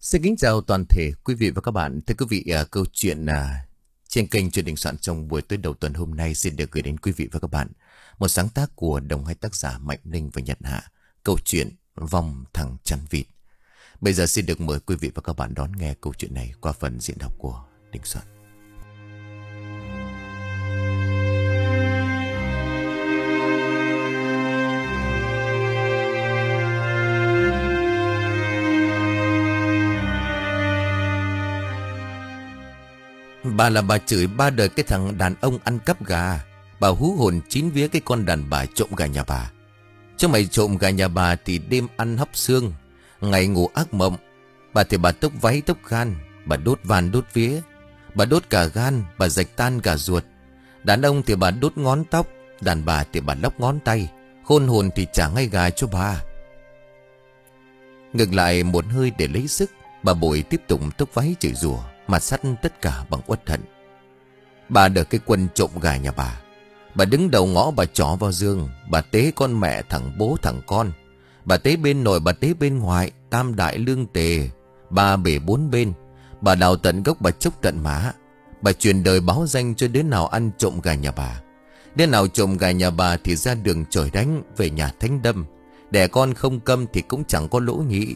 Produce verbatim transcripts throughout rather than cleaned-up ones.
Xin kính chào toàn thể quý vị và các bạn. Thưa quý vị, à, câu chuyện à, trên kênh Chuyện Đình Soạn trong buổi tối đầu tuần hôm nay xin được gửi đến quý vị và các bạn một sáng tác của đồng hai tác giả Mạnh Ninh và Nhật Hạ. Câu chuyện Vong Thằng Chăn Vịt. Bây giờ xin được mời quý vị và các bạn đón nghe câu chuyện này qua phần diễn đọc của Đình Soạn. Bà là bà chửi ba đời cái thằng đàn ông ăn cắp gà. Bà hú hồn chín vía cái con đàn bà trộm gà nhà bà. Chứ mày trộm gà nhà bà thì đêm ăn hấp xương, ngày ngủ ác mộng. Bà thì bà tốc váy tốc gan, bà đốt van đốt vía, bà đốt cả gan, bà rạch tan cả ruột. Đàn ông thì bà đốt ngón tóc, đàn bà thì bà lóc ngón tay. Khôn hồn thì trả ngay gà cho bà. Ngược lại một hơi để lấy sức, bà Bội tiếp tục tốc váy chửi rủa, mà sắt tất cả bằng uất hận. Bà đỡ cái quân trộm gà nhà bà. Bà đứng đầu ngõ bà trỏ vào giường. Bà tế con mẹ thằng bố thằng con. Bà tế bên nội bà tế bên ngoài. Tam đại lương tề, ba bể bốn bên. Bà đào tận gốc bà chốc tận má. Bà truyền đời báo danh cho đứa nào ăn trộm gà nhà bà. Đứa nào trộm gà nhà bà thì ra đường trời đánh, về nhà thánh đâm. Đẻ con không câm thì cũng chẳng có lỗ nhị.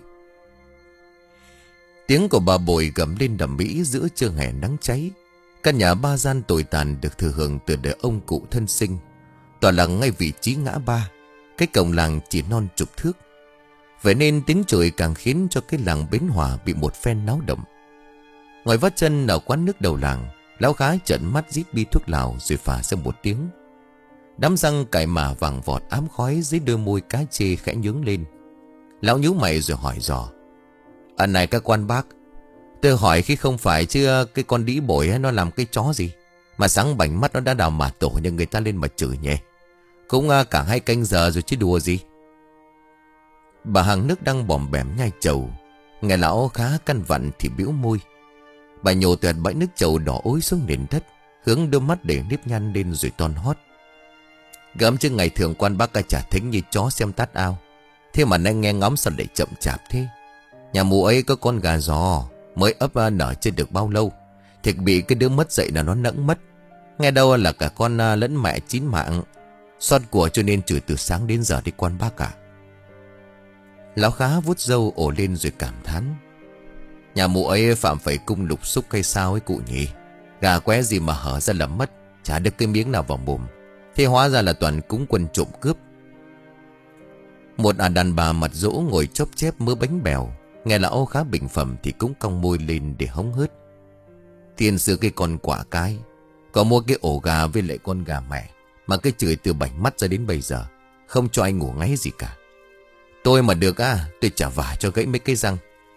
Tiếng của bà Bội gầm lên đầm mỹ giữa trưa hè nắng cháy. Căn nhà ba gian tồi tàn được thừa hưởng từ đời ông cụ thân sinh, tọa lạc ngay vị trí ngã ba. Cái cổng làng chỉ non chục thước. Vậy nên tiếng chửi càng khiến cho cái làng Bến Hòa bị một phen náo động. Ngoài vắt chân ở quán nước đầu làng, lão Khá trợn mắt rít bi thuốc lào rồi phả ra một tiếng. Đám răng cải mả vàng vọt ám khói dưới đôi môi cá chê khẽ nhướng lên. Lão nhíu mày rồi hỏi dò: À này các quan bác, tôi hỏi khi không phải chứ cái con đĩ bội ấy, nó làm cái chó gì mà sáng bảnh mắt nó đã đào mả tổ nhưng người ta lên mà chửi nhỉ? Cũng cả hai canh giờ rồi chứ đùa gì. Bà hàng nước đang bòm bẻm nhai trầu, nghe lão Khá căn vặn thì bĩu môi. Bà nhổ tuyệt bãi nước trầu đỏ ối xuống nền đất, hướng đôi mắt để nếp nhăn lên rồi ton hót: Gớm chứ ngày thường quan bác ca chả thính như chó xem tát ao, thế mà nay nghe ngóng sao lại chậm chạp thế? Nhà mụ ấy có con gà giò mới ấp nở chưa được bao lâu, thì bị cái đứa mất dậy là nó nẫng mất. Nghe đâu là cả con lẫn mẹ chín mạng, xót của cho nên chửi từ sáng đến giờ đi quan bác cả. Lão Khá vuốt râu ổ lên rồi cảm thán: Nhà mụ ấy phạm phải cung lục xúc hay sao ấy cụ nhỉ? Gà qué gì mà hở ra là mất, chả được cái miếng nào vào mồm. Thế hóa ra là toàn cúng quân trộm cướp. Một à đàn bà mặt dỗ ngồi chóp chép mớ bánh bèo, nghe lão Khá bình phẩm thì cũng cong môi lên để hóng hớt. Tiền xưa cái con quả cái, có mua cái ổ gà với lại con gà mẹ, mà cái chửi từ bảnh mắt ra đến bây giờ, không cho anh ngủ ngáy gì cả. Tôi mà được à, tôi chả vả cho gãy mấy cái răng.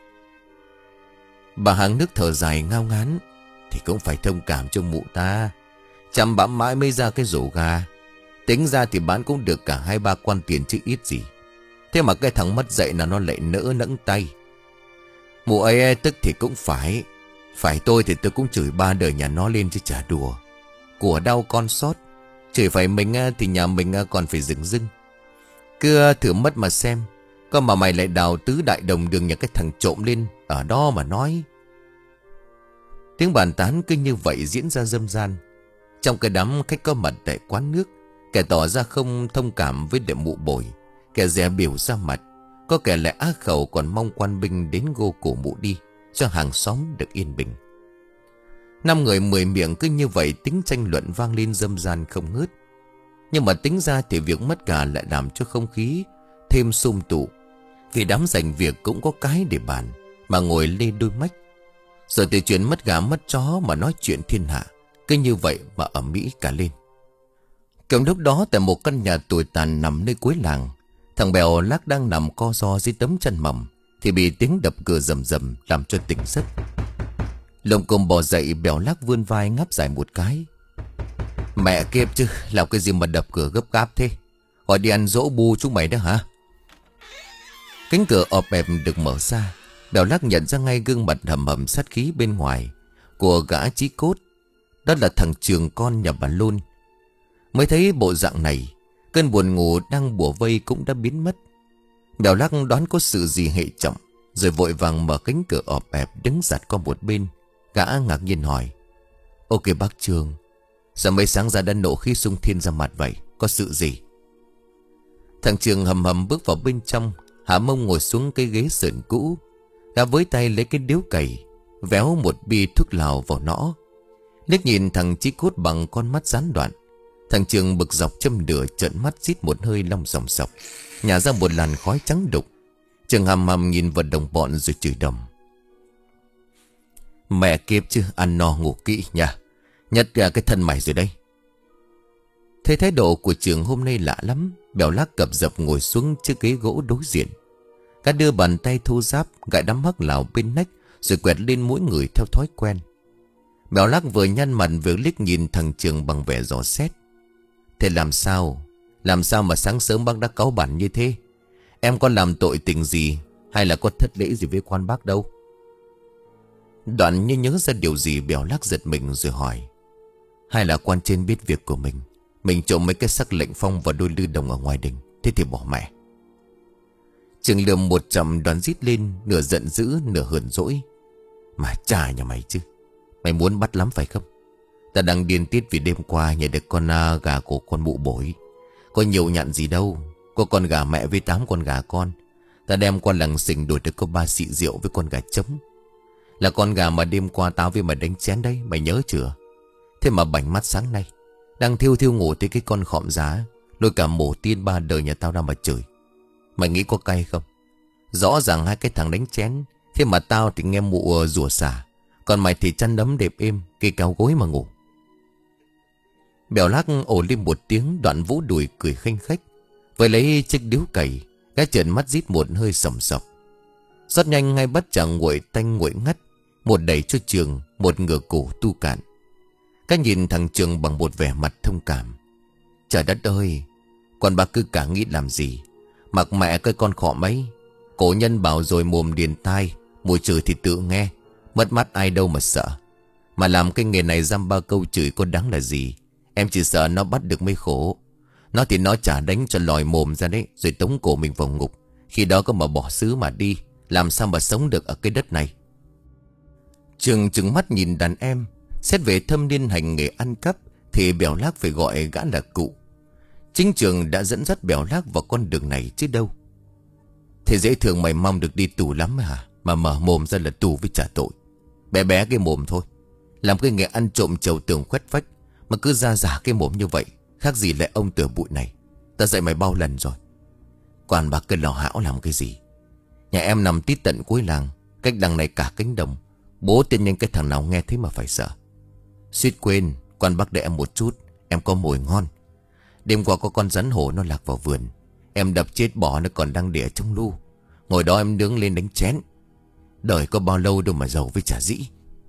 Bà hàng nước thở dài ngao ngán: Thì cũng phải thông cảm cho mụ ta, chăm bẵm mãi mới ra cái rổ gà. Tính ra thì bán cũng được cả hai ba quan tiền chứ ít gì. Thế mà cái thằng mất dậy là nó lại nỡ nẫng tay. Mụ ấy tức thì cũng phải. Phải tôi thì tôi cũng chửi ba đời nhà nó lên chứ chả đùa. Của đau con sót, chửi phải mình thì nhà mình còn phải dừng dưng. Cứ thử mất mà xem, có mà mày lại đào tứ đại đồng đường nhà cái thằng trộm lên ở đó mà nói. Tiếng bàn tán cứ như vậy diễn ra râm ran. Trong cái đám khách có mặt tại quán nước, kẻ tỏ ra không thông cảm với đệ mụ Bội, kẻ dè biểu ra mặt, có kẻ lại ác khẩu còn mong quan binh đến gô cổ mụ đi, cho hàng xóm được yên bình. Năm người mười miệng cứ như vậy tính tranh luận vang lên râm ran không ngớt. Nhưng mà tính ra thì việc mất gà lại làm cho không khí thêm sum tụ. Vì đám giành việc cũng có cái để bàn, mà ngồi lê đôi mách. Rồi từ chuyện mất gà mất chó mà nói chuyện thiên hạ, cứ như vậy mà ầm ĩ cả lên. Cùng lúc đó tại một căn nhà tồi tàn nằm nơi cuối làng, thằng Bèo Lác đang nằm co ro dưới tấm chăn mỏng thì bị tiếng đập cửa rầm rầm làm cho tỉnh giấc. Lồng cồm bò dậy, Bèo Lác vươn vai ngáp dài một cái: Mẹ kiếp chứ, làm cái gì mà đập cửa gấp gáp thế? Gọi đi ăn dỗ bu chúng mày đó hả? Cánh cửa ọp ẹp được mở ra. Bèo Lác nhận ra ngay gương mặt hầm hầm sát khí bên ngoài của gã chí cốt. Đó là thằng Trường, con nhà bà Lôn. Mới thấy bộ dạng này, cơn buồn ngủ đang bủa vây cũng đã biến mất. Bèo Lác đoán có sự gì hệ trọng, rồi vội vàng mở cánh cửa ọp ẹp đứng giặt qua một bên. Gã ngạc nhiên hỏi: Ok bác Trường, sao mấy sáng ra đã nộ khí xung thiên ra mặt vậy? Có sự gì? Thằng Trường hầm hầm bước vào bên trong, hạ mông ngồi xuống cái ghế sườn cũ. Gã với tay lấy cái điếu cày, véo một bi thuốc lào vào nó. Liếc nhìn thằng Chí Cốt bằng con mắt gián đoạn. Thằng Trường bực dọc châm lửa, trợn mắt rít một hơi long sòng sọc, nhả ra một làn khói trắng đục. Trường hầm hầm nhìn vào đồng bọn rồi chửi đầm: Mẹ kiếp chứ, ăn no ngủ kỹ nha, nhất là cái thân mày rồi đây. Thấy thái độ của Trường hôm nay lạ lắm, Bèo Lác cập dập ngồi xuống chiếc ghế gỗ đối diện. Gã đưa bàn tay thô ráp gãi đám hắc lào bên nách, rồi quẹt lên mỗi người theo thói quen. Bèo Lác vừa nhăn mặt vừa liếc nhìn thằng Trường bằng vẻ dò xét: Thế làm sao? Làm sao mà sáng sớm bác đã cáu bẳn như thế? Em có làm tội tình gì, hay là có thất lễ gì với quan bác đâu? Đoạn như nhớ ra điều gì, Bèo Lác giật mình rồi hỏi: Hay là quan trên biết việc của mình, mình trộm mấy cái sắc lệnh phong và đôi lư đồng ở ngoài đình, thế thì bỏ mẹ. Trường lườm một trầm đoán rít lên, nửa giận dữ nửa hờn dỗi: Mà chà nhà mày chứ, mày muốn bắt lắm phải không? Ta đang điên tiết vì đêm qua nhận được con uh, gà của con mụ bổi. Có nhiều nhặn gì đâu, có con gà mẹ với tám con gà con. Ta đem qua làng Sình đổi được có ba xị rượu với con gà trống. Là con gà mà đêm qua tao với mày đánh chén đấy, mày nhớ chưa? Thế mà bảnh mắt sáng nay đang thiêu thiêu ngủ thấy cái con khọm giá lôi cả mổ tiên ba đời nhà tao ra mà chửi. Mày nghĩ có cay không? Rõ ràng hai cái thằng đánh chén, thế mà tao thì nghe mụ uh, rủa xả, còn mày thì chăn đấm đẹp êm, cây cao gối mà ngủ. Bèo Lác ồ lên một tiếng, đoạn vỗ đùi cười khanh khách. Với lấy chiếc điếu cày, gã trợn mắt rít một hơi sầm sọc. Rất nhanh ngay bắt chàng nguội tanh nguội ngắt, một đẩy cho Trường, một ngửa cổ tu cạn. Các nhìn thằng Trường bằng một vẻ mặt thông cảm: Trời đất ơi, con bà cứ cả nghĩ làm gì, mặc mẹ cái con khọ mấy. Cổ nhân bảo rồi mồm điền tai, mùi chửi thì tự nghe, mất mắt ai đâu mà sợ. Mà làm cái nghề này dăm ba câu chửi có đáng là gì? Em chỉ sợ nó bắt được mới khổ. Nó thì nó chả đánh cho lòi mồm ra đấy, rồi tống cổ mình vào ngục. Khi đó có mà bỏ xứ mà đi, làm sao mà sống được ở cái đất này? Trường trừng mắt nhìn đàn em. Xét về thâm niên hành nghề ăn cắp thì Bèo Lác phải gọi gã là cụ. Chính Trường đã dẫn dắt Bèo Lác vào con đường này chứ đâu. Thế dễ thường mày mong được đi tù lắm hả? Mà mở mồm ra là tù với trả tội. Bé bé cái mồm thôi, làm cái nghề ăn trộm trầu tường khoét vách mà cứ ra giả cái mồm như vậy, khác gì lại ông tửa bụi này. Ta dạy mày bao lần rồi. Còn bà cứ lò hão làm cái gì? Nhà em nằm tít tận cuối làng, cách đằng này cả cánh đồng. Bố tiên nhân cái thằng nào nghe thấy mà phải sợ. Suýt quên, quan bác để em một chút, em có mồi ngon. Đêm qua có con rắn hổ nó lạc vào vườn, em đập chết bỏ nó còn đang để ở trong lu. Ngồi đó em nướng lên đánh chén. Đời có bao lâu đâu mà giàu với chả dĩ.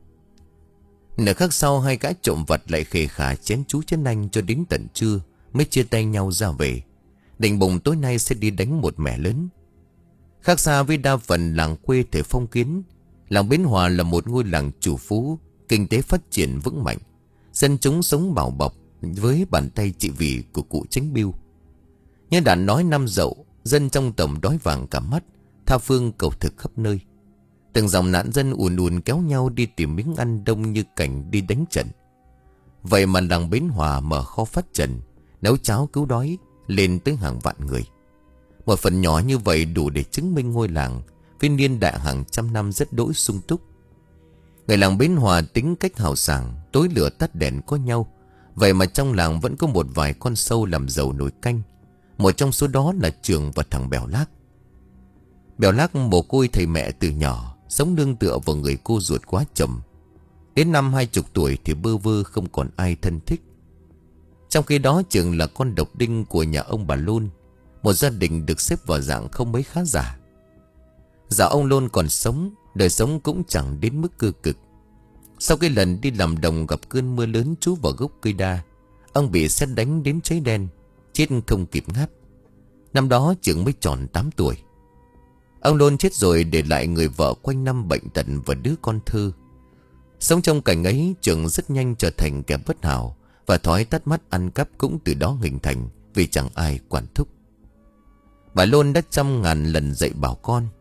Nửa khắc sau, hai gã trộm vặt lại khề khà chén chú chén anh cho đến tận trưa mới chia tay nhau ra về. Định bụng tối nay sẽ đi đánh một mẻ lớn. Khác xa với đa phần làng quê thể phong kiến, làng Bến Hòa là một ngôi làng chủ phú, kinh tế phát triển vững mạnh, dân chúng sống bảo bọc với bàn tay trị vì của cụ Chánh Biêu. Như đã nói năm dậu, dân trong tổng đói vàng cả mắt, tha phương cầu thực khắp nơi. Từng dòng nạn dân ùn ùn kéo nhau đi tìm miếng ăn đông như cảnh đi đánh trận. Vậy mà làng Bến Hòa mở kho phát trần, nấu cháo cứu đói lên tới hàng vạn người. Một phần nhỏ như vậy đủ để chứng minh ngôi làng với niên đại hàng trăm năm rất đỗi sung túc. Người làng Bến Hòa tính cách hào sảng, tối lửa tắt đèn có nhau. Vậy mà trong làng vẫn có một vài con sâu làm giàu nồi canh. Một trong số đó là Trường và thằng Bèo Lác. Bèo Lác mồ côi thầy mẹ từ nhỏ, sống nương tựa vào người cô ruột quá chậm. Đến năm hai chục tuổi thì bơ vơ không còn ai thân thích. Trong khi đó Trường là con độc đinh của nhà ông bà Lôn, một gia đình được xếp vào dạng không mấy khá giả. Dạo ông Lôn còn sống, đời sống cũng chẳng đến mức cơ cực. Sau cái lần đi làm đồng gặp cơn mưa lớn trú vào gốc cây đa, ông bị sét đánh đến cháy đen, chết không kịp ngáp. Năm đó Trường mới tròn tám tuổi. Ông Lôn chết rồi để lại người vợ quanh năm bệnh tật và đứa con thơ. Sống trong cảnh ấy, Trường rất nhanh trở thành kẻ bất hảo, và thói tắt mắt ăn cắp cũng từ đó hình thành vì chẳng ai quản thúc. Bà Lôn đã trăm ngàn lần dạy bảo con: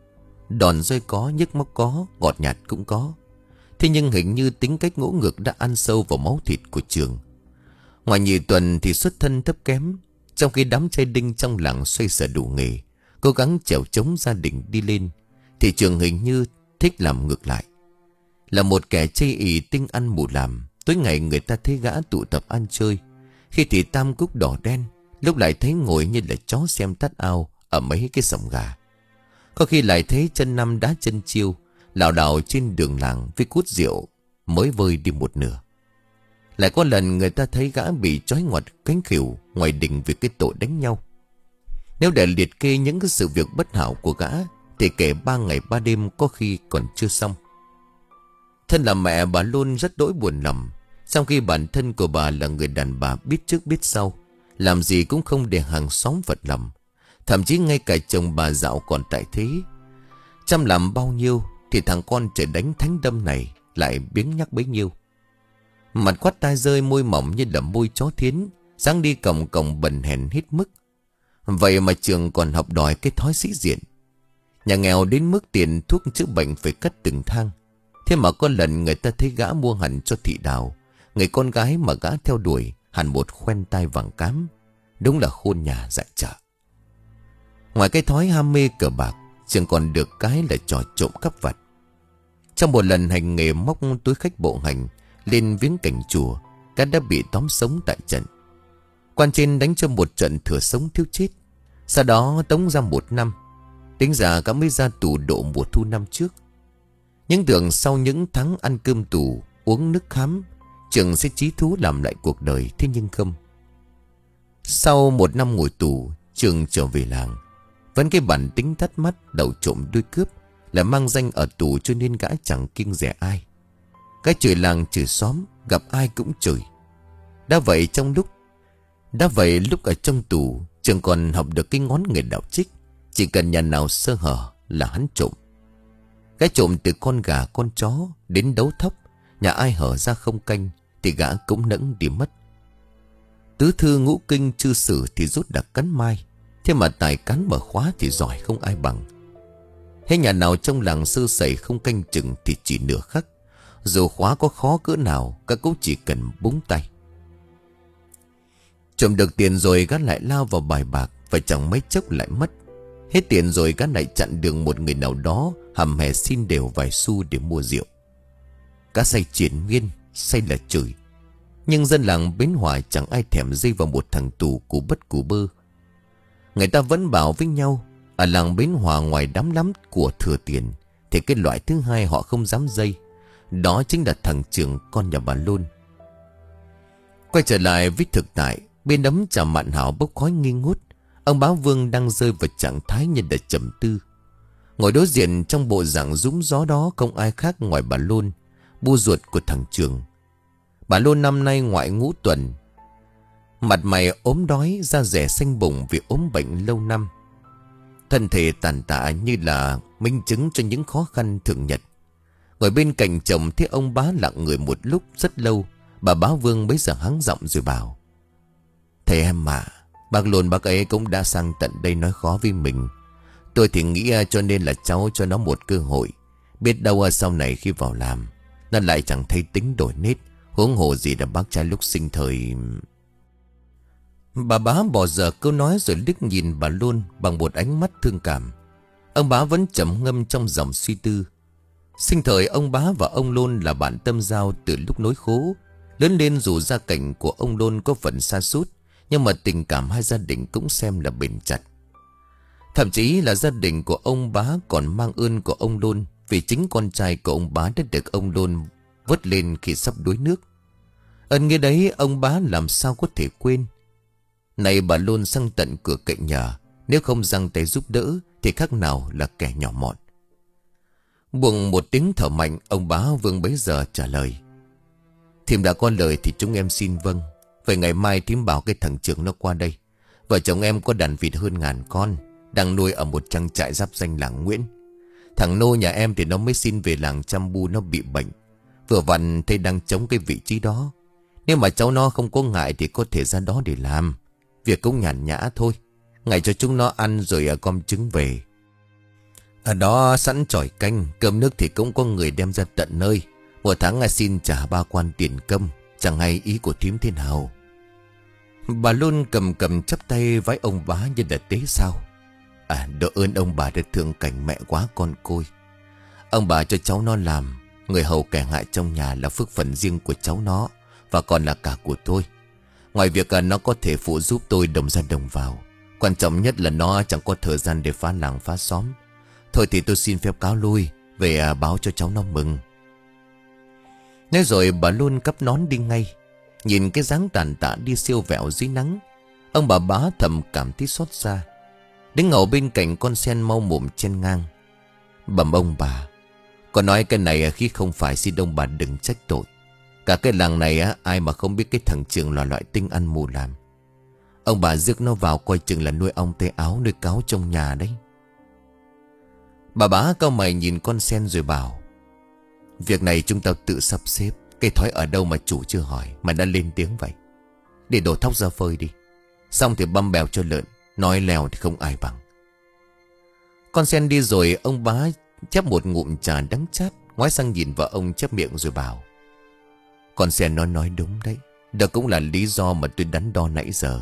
Đòn roi có, nhức móc có, ngọt nhạt cũng có. Thế nhưng hình như tính cách ngỗ ngược đã ăn sâu vào máu thịt của Trường. Ngoài Nhị Tuần thì xuất thân thấp kém, trong khi đám trai đinh trong làng xoay sở đủ nghề, cố gắng chèo chống gia đình đi lên, thì Trường hình như thích làm ngược lại. Là một kẻ chây ỳ tinh ăn mù làm, tối ngày người ta thấy gã tụ tập ăn chơi, khi thì tam cúc đỏ đen, lúc lại thấy ngồi như là chó xem tát ao ở mấy cái sòng gà. Có khi lại thấy chân năm đá chân chiêu, lảo đảo trên đường làng với cút rượu mới vơi đi một nửa. Lại có lần người ta thấy gã bị trói ngoặt cánh khỉu ngoài đình vì cái tội đánh nhau. Nếu để liệt kê những cái sự việc bất hảo của gã thì kể ba ngày ba đêm có khi còn chưa xong. Thân là mẹ, bà luôn rất đỗi buồn lòng, trong khi bản thân của bà là người đàn bà biết trước biết sau, làm gì cũng không để hàng xóm phật lòng. Thậm chí ngay cả chồng bà dạo còn tại thế. Chăm làm bao nhiêu thì thằng con trời đánh thánh đâm này lại biếng nhắc bấy nhiêu. Mặt quát tai rơi, môi mỏng như là môi chó thiến, sáng đi còng còng bần hèn hết mức. Vậy mà Trường còn học đòi cái thói sĩ diện. Nhà nghèo đến mức tiền thuốc chữa bệnh phải cắt từng thang. Thế mà có lần người ta thấy gã mua hẳn cho thị đào, người con gái mà gã theo đuổi, hẳn một khoen tai vàng cám. Đúng là khôn nhà dạy chợ. Ngoài cái thói ham mê cờ bạc, Trường còn được cái là trò trộm cắp vặt. Trong một lần hành nghề móc túi khách bộ hành lên viếng cảnh chùa, gã đã bị tóm sống tại trận. Quan trên đánh cho một trận thừa sống thiếu chết, sau đó tống ra một năm. Tính ra gã mới ra tù độ mùa thu năm trước. Nhưng tưởng sau những tháng ăn cơm tù, uống nước khám, Trường sẽ chí thú làm lại cuộc đời. Thế nhưng không. Sau một năm ngồi tù, Trường trở về làng. Vẫn cái bản tính thắt mắt, đầu trộm đuôi cướp, là mang danh ở tù cho nên gã chẳng kiêng dè ai. Cái chửi làng chửi xóm, gặp ai cũng chửi. Đã vậy trong lúc Đã vậy lúc ở trong tù, Trường còn học được cái ngón nghề đạo trích. Chỉ cần nhà nào sơ hở là hắn trộm. Cái trộm từ con gà con chó đến đấu thóc, nhà ai hở ra không canh thì gã cũng nẫng đi mất. Tứ thư ngũ kinh chư sử thì rút đặc cắn mai, thế mà tài cán mở khóa thì giỏi không ai bằng. Hay nhà nào trong làng sơ sẩy không canh chừng thì chỉ nửa khắc, dù khóa có khó cỡ nào, các cũng chỉ cần búng tay. Trộm được tiền rồi gã lại lao vào bài bạc, và chẳng mấy chốc lại mất. Hết tiền rồi gã lại chặn đường một người nào đó hầm hè xin đều vài xu để mua rượu. Gã say triển miên, say là chửi. Nhưng dân làng Bến Hòa chẳng ai thèm dây vào một thằng tù củ bất củ bơ. Người ta vẫn bảo với nhau, ở làng Bến Hòa ngoài đám lắm của thừa tiền thì cái loại thứ hai họ không dám dây, đó chính là thằng Trường, con nhà bà Lôn. Quay trở lại với thực tại, bên đống trà mạn hảo bốc khói nghi ngút, ông Bá Vương đang rơi vào trạng thái như là trầm tư. Ngồi đối diện trong bộ dạng rúm gió đó không ai khác ngoài bà Lôn, bu ruột của thằng Trường. Bà Lôn năm nay ngoại ngũ tuần, mặt mày ốm đói, da rẻ xanh bùng vì ốm bệnh lâu năm. Thân thể tàn tạ như là minh chứng cho những khó khăn thường nhật. Ngồi bên cạnh chồng thấy ông Bá lặng người một lúc rất lâu, bà Bá Vương bấy giờ hắng giọng rồi bảo: "Thầy em mà, bác Lôn bác ấy cũng đã sang tận đây nói khó với mình. Tôi thì nghĩ cho nên là cháu cho nó một cơ hội. Biết đâu sau này khi vào làm, nó lại chẳng thấy tính đổi nết, huống hồ gì là bác trai lúc sinh thời." Bà Bá bỏ dở câu nói rồi liếc nhìn bà Lôn bằng một ánh mắt thương cảm. Ông Bá vẫn trầm ngâm trong dòng suy tư. Sinh thời ông Bá và ông Lôn là bạn tâm giao từ lúc nối khố. Lớn lên dù gia cảnh của ông Lôn có phần sa sút, nhưng mà tình cảm hai gia đình cũng xem là bền chặt. Thậm chí là gia đình của ông Bá còn mang ơn của ông Lôn, vì chính con trai của ông Bá đã được ông Lôn vớt lên khi sắp đuối nước. Ơn nghĩa đấy ông Bá làm sao có thể quên. Này bà Lôn sang tận cửa cạnh nhà, nếu không giang tay giúp đỡ thì khác nào là kẻ nhỏ mọn. Buông một tiếng thở mạnh, ông Bá Vương bấy giờ trả lời: "Thím đã có lời thì chúng em xin vâng. Vậy ngày mai thím bảo cái thằng Trường nó qua đây. Vợ chồng em có đàn vịt hơn ngàn con, đang nuôi ở một trang trại giáp danh làng Nguyễn. Thằng Nô nhà em thì nó mới xin về làng chăm bu, nó bị bệnh. Vừa vặn thầy đang chống cái vị trí đó. Nếu mà cháu nó không có ngại thì có thể ra đó để làm. Việc cũng nhàn nhã thôi. Ngày cho chúng nó ăn rồi gom trứng về." Ở đó sẵn chổi canh, cơm nước thì cũng có người đem ra tận nơi. Một tháng à, xin trả ba quan tiền công. Chẳng hay ý của thím thế nào. Bà luôn cầm cầm chắp tay vái ông bá như là tế sao. À, độ ơn ông bà đã thương cảnh mẹ quá con côi. Ông bà cho cháu nó làm người hầu kẻ ngại trong nhà là phước phần riêng của cháu nó, và còn là cả của tôi. Ngoài việc à, nó có thể phụ giúp tôi đồng ra đồng vào, quan trọng nhất là nó chẳng có thời gian để phá làng phá xóm. Thôi thì tôi xin phép cáo lui, về à, báo cho cháu nó mừng. Nói rồi bà luôn cắp nón đi ngay. Nhìn cái dáng tàn tạ đi siêu vẹo dưới nắng, ông bà bá thầm cảm thấy xót xa. Đứng ngầu bên cạnh con sen mau mồm chen ngang. Bẩm ông bà, con nói cái này khi không phải xin ông bà đừng trách tội. Cả cái làng này á, ai mà không biết cái thằng Trường là loại tinh ăn mù làm. Ông bà rước nó vào coi chừng là nuôi ong tay áo nuôi cáo trong nhà đấy. Bà bá cau mày nhìn con sen rồi bảo: việc này chúng ta tự sắp xếp. Cây thói ở đâu mà chủ chưa hỏi mà đã lên tiếng vậy. Để đổ thóc ra phơi đi, xong thì băm bèo cho lợn. Nói lèo thì không ai bằng. Con sen đi rồi, ông bá chép một ngụm trà đắng chát, ngoái sang nhìn vợ ông chép miệng rồi bảo: con sen nó nói đúng đấy. Đó cũng là lý do mà tôi đắn đo nãy giờ.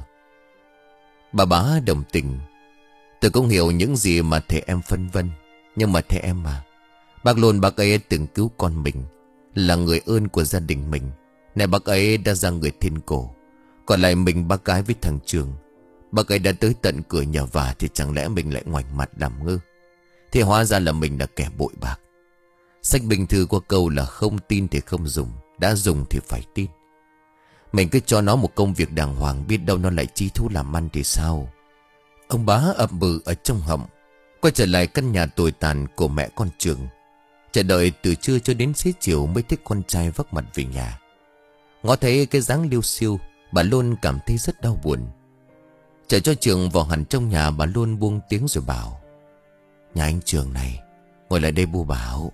Bà bá đồng tình: tôi cũng hiểu những gì mà thầy em phân vân. Nhưng mà thầy em mà, bác luôn bác ấy từng cứu con mình, là người ơn của gia đình mình. Này bác ấy đã ra người thiên cổ, còn lại mình bác gái với thằng Trường. Bác ấy đã tới tận cửa nhà vả, thì chẳng lẽ mình lại ngoảnh mặt làm ngơ? Thì hóa ra là mình là kẻ bội bạc. Sách bình thư có câu là không tin thì không dùng, đã dùng thì phải tin. Mình cứ cho nó một công việc đàng hoàng, biết đâu nó lại chí thú làm ăn thì sao? Ông bá ậm bừ ở trong họng, quay trở lại căn nhà tồi tàn của mẹ con Trường. Chờ đợi từ trưa cho đến xế chiều mới thấy con trai vác mặt về nhà. Ngó thấy cái dáng liêu xiêu, bà luôn cảm thấy rất đau buồn. Chờ cho Trường vào hẳn trong nhà, bà luôn buông tiếng rồi bảo: nhà anh Trường này, ngồi lại đây bu bảo.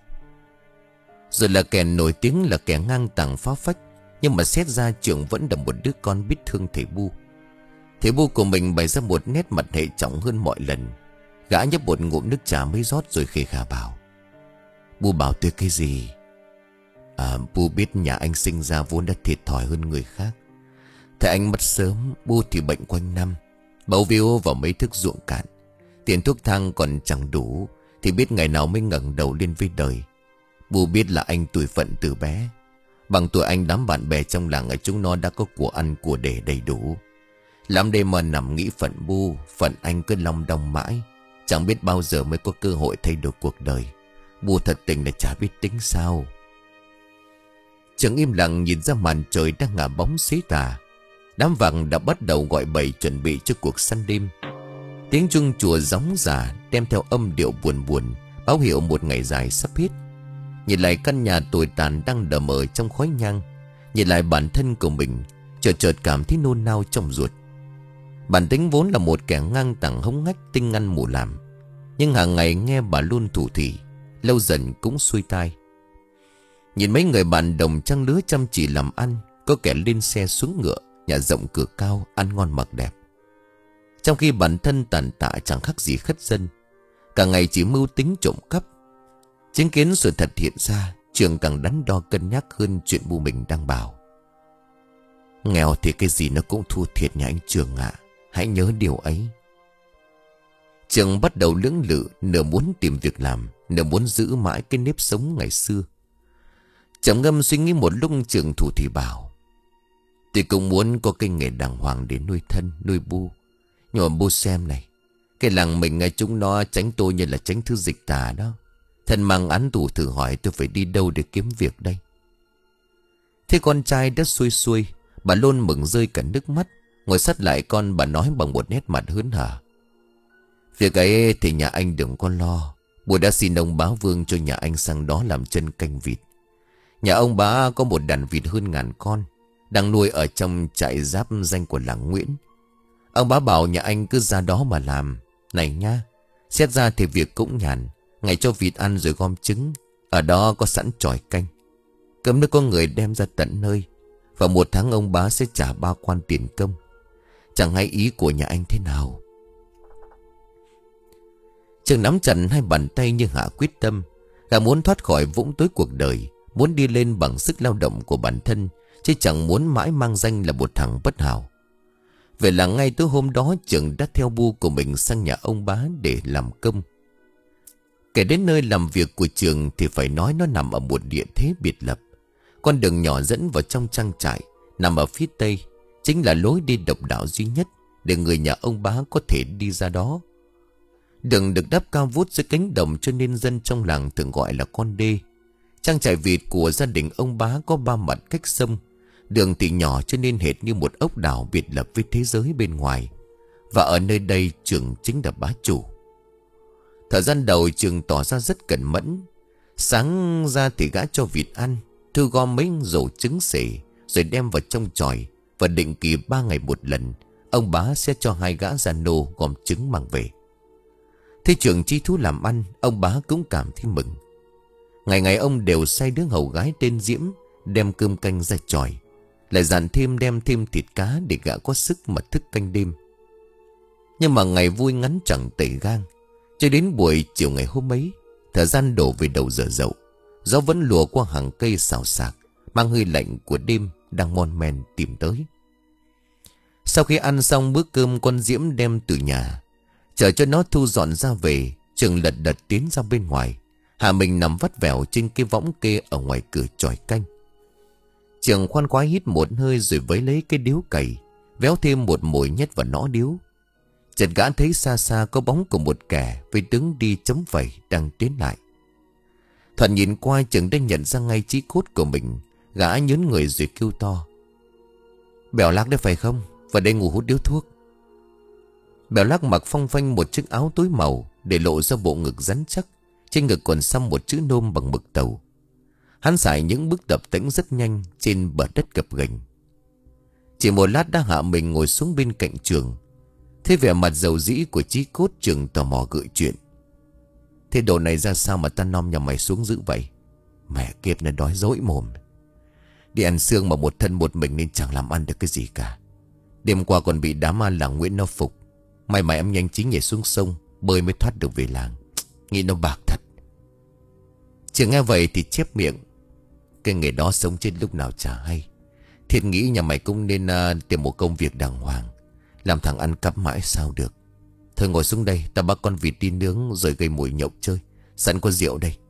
Rồi là kẻ nổi tiếng là kẻ ngang tàng phá phách, nhưng mà xét ra Trường vẫn là một đứa con biết thương thầy Bu. Thầy Bu của mình bày ra một nét mặt hệ trọng hơn mọi lần. Gã nhấp một ngụm nước trà mới rót rồi khề khà bảo: Bu bảo tôi cái gì? À, Bu biết nhà anh sinh ra vốn đã thiệt thòi hơn người khác. Thầy anh mất sớm, Bu thì bệnh quanh năm, bầu víu vào mấy thước ruộng cạn. Tiền thuốc thang còn chẳng đủ, thì biết ngày nào mới ngẩng đầu lên với đời. Bu biết là anh tuổi phận từ bé. Bằng tuổi anh, đám bạn bè trong làng ở chúng nó đã có của ăn của để đầy đủ. Lắm đêm mà nằm nghĩ phận Bu, phận anh cứ long đong mãi, chẳng biết bao giờ mới có cơ hội thay đổi cuộc đời. Bu thật tình là chả biết tính sao. Trường im lặng nhìn ra màn trời đang ngả bóng xế tà. Đám vàng đã bắt đầu gọi bầy chuẩn bị cho cuộc săn đêm. Tiếng chuông chùa gióng già đem theo âm điệu buồn buồn, báo hiệu một ngày dài sắp hết. Nhìn lại căn nhà tồi tàn đang đờ mờ trong khói nhang, nhìn lại bản thân của mình, chợt chợt cảm thấy nôn nao trong ruột. Bản tính vốn là một kẻ ngang tàng hống hách tinh ăn mù làm, nhưng hàng ngày nghe bà luôn thủ thỉ, lâu dần cũng xuôi tai. Nhìn mấy người bạn đồng trang lứa chăm chỉ làm ăn, có kẻ lên xe xuống ngựa, nhà rộng cửa cao, ăn ngon mặc đẹp, trong khi bản thân tàn tạ chẳng khác gì khất dân, cả ngày chỉ mưu tính trộm cắp. Chứng kiến sự thật hiện ra, Trường càng đắn đo cân nhắc hơn chuyện Bu mình đang bảo. Nghèo thì cái gì nó cũng thua thiệt nhà anh Trường ạ, hãy nhớ điều ấy. Trường bắt đầu lưỡng lự, nửa muốn tìm việc làm, nửa muốn giữ mãi cái nếp sống ngày xưa. Trầm ngâm suy nghĩ một lúc, Trường thủ thì bảo: tôi cũng muốn có cái nghề đàng hoàng để nuôi thân, nuôi Bu. Nhưng mà Bu xem này, cái làng mình chúng nó tránh tôi như là tránh thứ dịch tà đó. Thân mang án tù, thử hỏi tôi phải đi đâu để kiếm việc đây? Thế con trai đã xuôi xuôi, bà luôn mừng rơi cả nước mắt. Ngồi sát lại con, bà nói bằng một nét mặt hớn hở: việc ấy thì nhà anh đừng có lo. Bố đã xin ông bá Vương cho nhà anh sang đó làm chân canh vịt. Nhà ông bá có một đàn vịt hơn ngàn con, đang nuôi ở trong trại giáp danh của làng Nguyễn. Ông bá bảo nhà anh cứ ra đó mà làm. Này nha, xét ra thì việc cũng nhàn. Ngày cho vịt ăn rồi gom trứng, ở đó có sẵn chòi canh, cơm nước có người đem ra tận nơi. Và một tháng ông bá sẽ trả ba quan tiền công. Chẳng hay ý của nhà anh thế nào? Trường nắm chặt hai bàn tay như hạ quyết tâm. Gã muốn thoát khỏi vũng tối cuộc đời, muốn đi lên bằng sức lao động của bản thân, chứ chẳng muốn mãi mang danh là một thằng bất hảo. Vậy là ngay tối hôm đó, Trường đã theo bu của mình sang nhà ông bá để làm công. Kể đến nơi làm việc của Trường thì phải nói nó nằm ở một địa thế biệt lập. Con đường nhỏ dẫn vào trong trang trại nằm ở phía tây, chính là lối đi độc đạo duy nhất để người nhà ông bá có thể đi ra đó. Đường được đắp cao vút dưới cánh đồng, cho nên dân trong làng thường gọi là con đê. Trang trại vịt của gia đình ông bá có ba mặt cách sông. Đường thì nhỏ cho nên hệt như một ốc đảo biệt lập với thế giới bên ngoài. Và ở nơi đây Trường chính là bá chủ. Thời gian đầu Trường tỏ ra rất cẩn mẫn. Sáng ra thì gã cho vịt ăn, thu gom mấy rổ trứng sể rồi đem vào trong chòi. Và định kỳ ba ngày một lần, ông bá sẽ cho hai gã già nô gom trứng mang về. Thế Trường chi thú làm ăn, ông bá cũng cảm thấy mừng. Ngày ngày ông đều sai đứa hầu gái tên Diễm đem cơm canh ra chòi, lại dặn thêm đem thêm thịt cá để gã có sức mà thức canh đêm. Nhưng mà ngày vui ngắn chẳng tẩy gang. Cho đến buổi chiều ngày hôm ấy, thời gian đổ về đầu giờ dậu, gió vẫn lùa qua hàng cây xào xạc, mang hơi lạnh của đêm đang mon men tìm tới. Sau khi ăn xong bữa cơm, con Diễm đem từ nhà, chờ cho nó thu dọn ra về. Trường lật đật tiến ra bên ngoài, hạ mình nằm vắt vẻo trên cái võng kê ở ngoài cửa chòi canh. Trường khoan khoái hít một hơi rồi với lấy cái điếu cày, véo thêm một mồi nhét vào nõ điếu. Chợt gã thấy xa xa có bóng của một kẻ với đứng đi chống vẩy đang tiến lại. Thuận nhìn qua, Trường đã nhận ra ngay chí cốt của mình. Gã nhớn người rồi kêu to: "Bèo Lác đấy phải không? Vào đây ngủ hút điếu thuốc." Bèo Lác mặc phong phanh một chiếc áo tối màu, để lộ ra bộ ngực rắn chắc. Trên ngực còn xăm một chữ nôm bằng mực tàu. Hắn xài những bước tập tễnh rất nhanh trên bờ đất gập ghềnh. Chỉ một lát đã hạ mình ngồi xuống bên cạnh Trường. Thế vẻ mặt dầu dĩ của chí cốt, Trường tò mò gợi chuyện: "Thế đồ này ra sao mà ta nom nhà mày xuống dữ vậy?" "Mẹ kiếp, nó đói dỗi mồm. Đi ăn xương mà một thân một mình nên chẳng làm ăn được cái gì cả. Đêm qua còn bị đám ma làng Nguyễn nó phục. May mà em nhanh chính nhảy xuống sông bơi mới thoát được về làng. Nghĩ nó bạc thật." Trường nghe vậy thì chép miệng: "Cái nghề đó sống chết lúc nào chả hay. Thiệt nghĩ nhà mày cũng nên uh, tìm một công việc đàng hoàng. Làm thằng ăn cắp mãi sao được. Thôi ngồi xuống đây, ta bắt con vịt đi nướng rồi gây mùi nhậu chơi. Sẵn có rượu đây."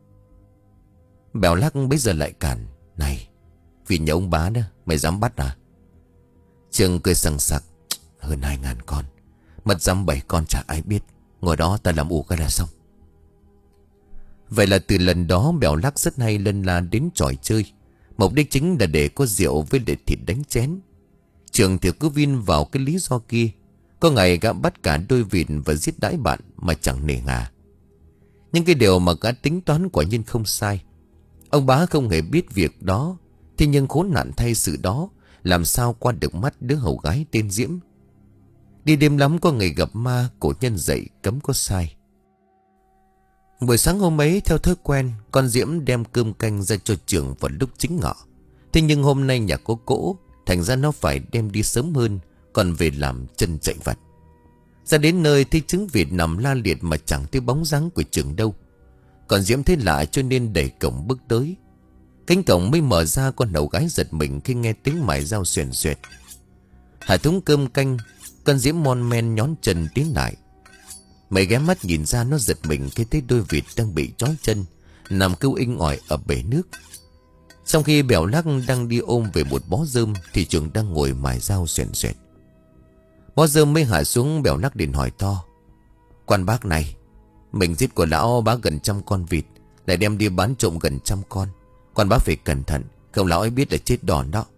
Bèo Lắc bây giờ lại cản: "Này, vịt nhà ông bá đó, mày dám bắt à?" Trường cười sằng sặc: "Hơn hai ngàn con, mất dăm bảy con chả ai biết. Ngồi đó ta làm ủ cái là xong." Vậy là từ lần đó Bèo Lắc rất hay lân la đến trò chơi. Mục đích chính là để có rượu với để thịt đánh chén. Trường thì cứ vin vào cái lý do kia. Có ngày gã bắt cả đôi vịt và giết đãi bạn mà chẳng nề hà. Nhưng cái điều mà gã tính toán quả nhiên không sai. Ông bá không hề biết việc đó. Thế nhưng khốn nạn thay sự đó làm sao qua được mắt đứa hầu gái tên Diễm. Đi đêm lắm có ngày gặp ma, cổ nhân dạy cấm có sai. Buổi sáng hôm ấy theo thói quen, con Diễm đem cơm canh ra cho Trường vào lúc chính ngọ. Thế nhưng hôm nay nhà có cỗ, thành ra nó phải đem đi sớm hơn, còn về làm chân chạy vặt. Ra đến nơi thấy trứng vịt nằm la liệt mà chẳng thấy bóng dáng của Trường đâu. Còn Diễm thấy lạ cho nên đẩy cổng bước tới. Cánh cổng mới mở ra, con hầu gái giật mình khi nghe tiếng mài dao xoèn xoẹt. Hạ thúng cơm canh, con Diễm mon men nhón chân tiến lại. Mày ghé mắt nhìn ra, nó giật mình khi thấy đôi vịt đang bị trói chân, nằm kêu inh ỏi ở bể nước. Trong khi Bèo Lắc đang đi ôm về một bó rơm thì Trường đang ngồi mài dao xoèn xoẹt. Bó rơm mới hạ xuống, Bèo Lắc liền hỏi to: "Quan bác này, mình giết của lão bá gần trăm con vịt, lại đem đi bán trộm gần trăm con. Quan bác phải cẩn thận, không lão ấy biết là chết đòn đó."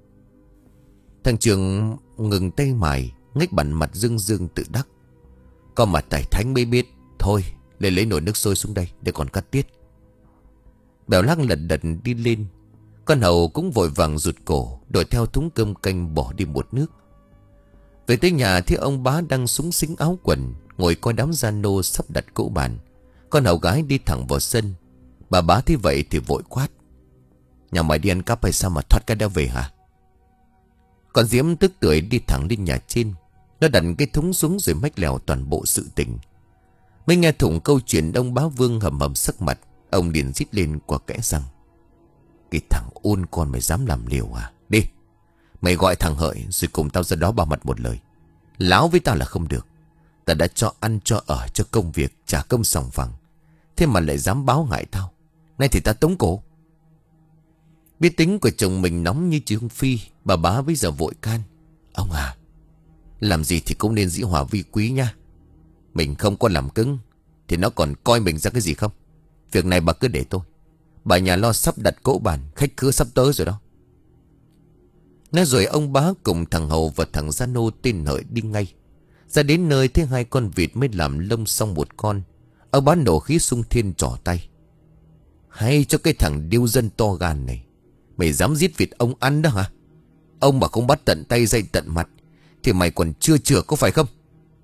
Thằng Trường ngừng tay mài, ngách bản mặt rưng rưng tự đắc: "Có mặt tài thánh mới biết. Thôi lên lấy nồi nước sôi xuống đây để còn cắt tiết." Bèo Lắc lật đật đi lên. Con hầu cũng vội vàng rụt cổ, đổi theo thúng cơm canh bỏ đi một nước. Về tới nhà thì ông bá đang súng xính áo quần, ngồi coi đám gia nô sắp đặt cỗ bàn. Con hầu gái đi thẳng vào sân. Bà bá thấy vậy thì vội quát: "Nhà mày đi ăn cắp hay sao mà thoát cái đã về hả?" Con Diễm tức tưởi đi thẳng lên nhà trên. Nó đặt cái thúng xuống rồi mách lèo toàn bộ sự tình. Mới nghe thủng câu chuyện, ông bá Vương hầm hầm sắc mặt. Ông liền rít lên qua kẽ răng: cái thằng ôn con mày dám làm liều à? Đi, mày gọi thằng Hợi rồi cùng tao ra đó bảo mặt một lời. Láo với tao là không được. Ta đã cho ăn cho ở cho công việc, trả công sòng phẳng, thế mà lại dám báo ngại tao. Nay thì ta tống cổ. Biết tính của chồng mình nóng như Trương Phi, bà bá bây giờ vội can: ông à, làm gì thì cũng nên dĩ hòa vi quý nha. Mình không có làm cứng thì nó còn coi mình ra cái gì không? Việc này bà cứ để tôi. Bà nhà lo sắp đặt cỗ bàn, khách khứa sắp tới rồi đó. Nói rồi ông bá cùng thằng Hầu và thằng Gia Nô tên Hợi đi ngay. Ra đến nơi thấy hai con vịt mới làm lông xong một con. Ông bá nổ khí sung thiên trỏ tay: hay cho cái thằng điêu dân to gan này, mày dám giết vịt ông ăn đó hả? Ông mà không bắt tận tay dây tận mặt thì mày còn chưa chừa có phải không?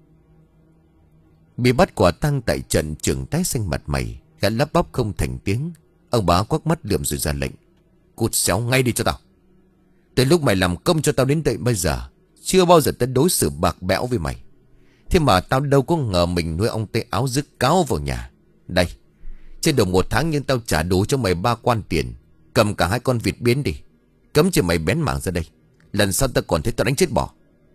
Bị bắt quả tang tại trận, trưởng tái xanh mặt mày, gã lắp bắp không thành tiếng. Ông bá quắc mắt lườm rồi ra lệnh: cút xéo ngay đi cho tao. Từ lúc mày làm công cho tao đến tận bây giờ, chưa bao giờ tao đối xử bạc bẽo với mày. Thế mà tao đâu có ngờ mình nuôi ông tây áo rứt cáo vào nhà. Đây, trên đầu một tháng nhưng tao trả đủ cho mày ba quan tiền. Cầm cả hai con vịt biến đi. Cấm cho mày bén mảng ra đây. Lần sau tao còn thấy tao đánh chết bò.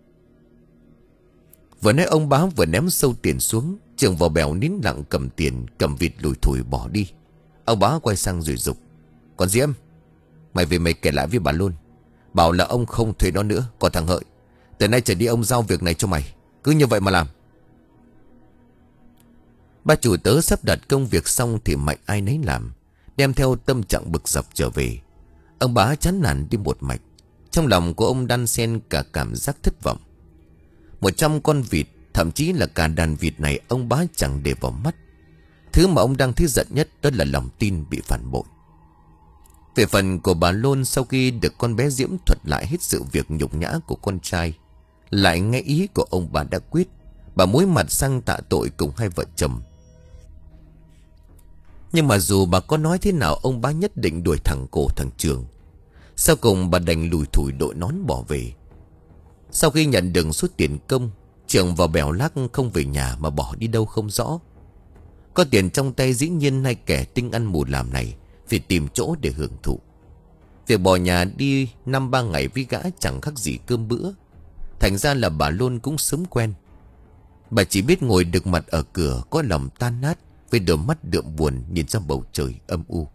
Vừa nói ông bá vừa ném sâu tiền xuống. Trường vào bèo nín lặng cầm tiền, cầm vịt lùi thủi bỏ đi. Ông bá quay sang rồi dục: còn Diễm, mày về mày kể lại với bà luôn, bảo là ông không thuê nó nữa. Còn thằng Hợi, từ nay trở đi ông giao việc này cho mày. Cứ như vậy mà làm. Ba chủ tớ sắp đặt công việc xong thì mạnh ai nấy làm, đem theo tâm trạng bực dọc trở về. Ông bá chán nản đi một mạch. Trong lòng của ông đan xen cả cảm giác thất vọng. Một trăm con vịt, thậm chí là cả đàn vịt này, ông bá chẳng để vào mắt. Thứ mà ông đang thấy giận nhất đó là lòng tin bị phản bội. Về phần của bà Lôn, sau khi được con bé Diễm thuật lại hết sự việc nhục nhã của con trai, lại nghe ý của ông bà đã quyết, bà muối mặt sang tạ tội cùng hai vợ chồng. Nhưng mà dù bà có nói thế nào, ông bá nhất định đuổi thẳng cổ thằng Trường. Sau cùng bà đành lùi thủi đội nón bỏ về. Sau khi nhận được số tiền công, Trường vào bèo lác không về nhà mà bỏ đi đâu không rõ. Có tiền trong tay, dĩ nhiên hai kẻ tinh ăn mù làm này phải tìm chỗ để hưởng thụ. Việc bỏ nhà đi năm ba ngày với gã chẳng khác gì cơm bữa. Thành ra là bà Lôn cũng sớm quen. Bà chỉ biết ngồi đực mặt ở cửa, có lòng tan nát, với đôi mắt đượm buồn nhìn ra bầu trời âm u.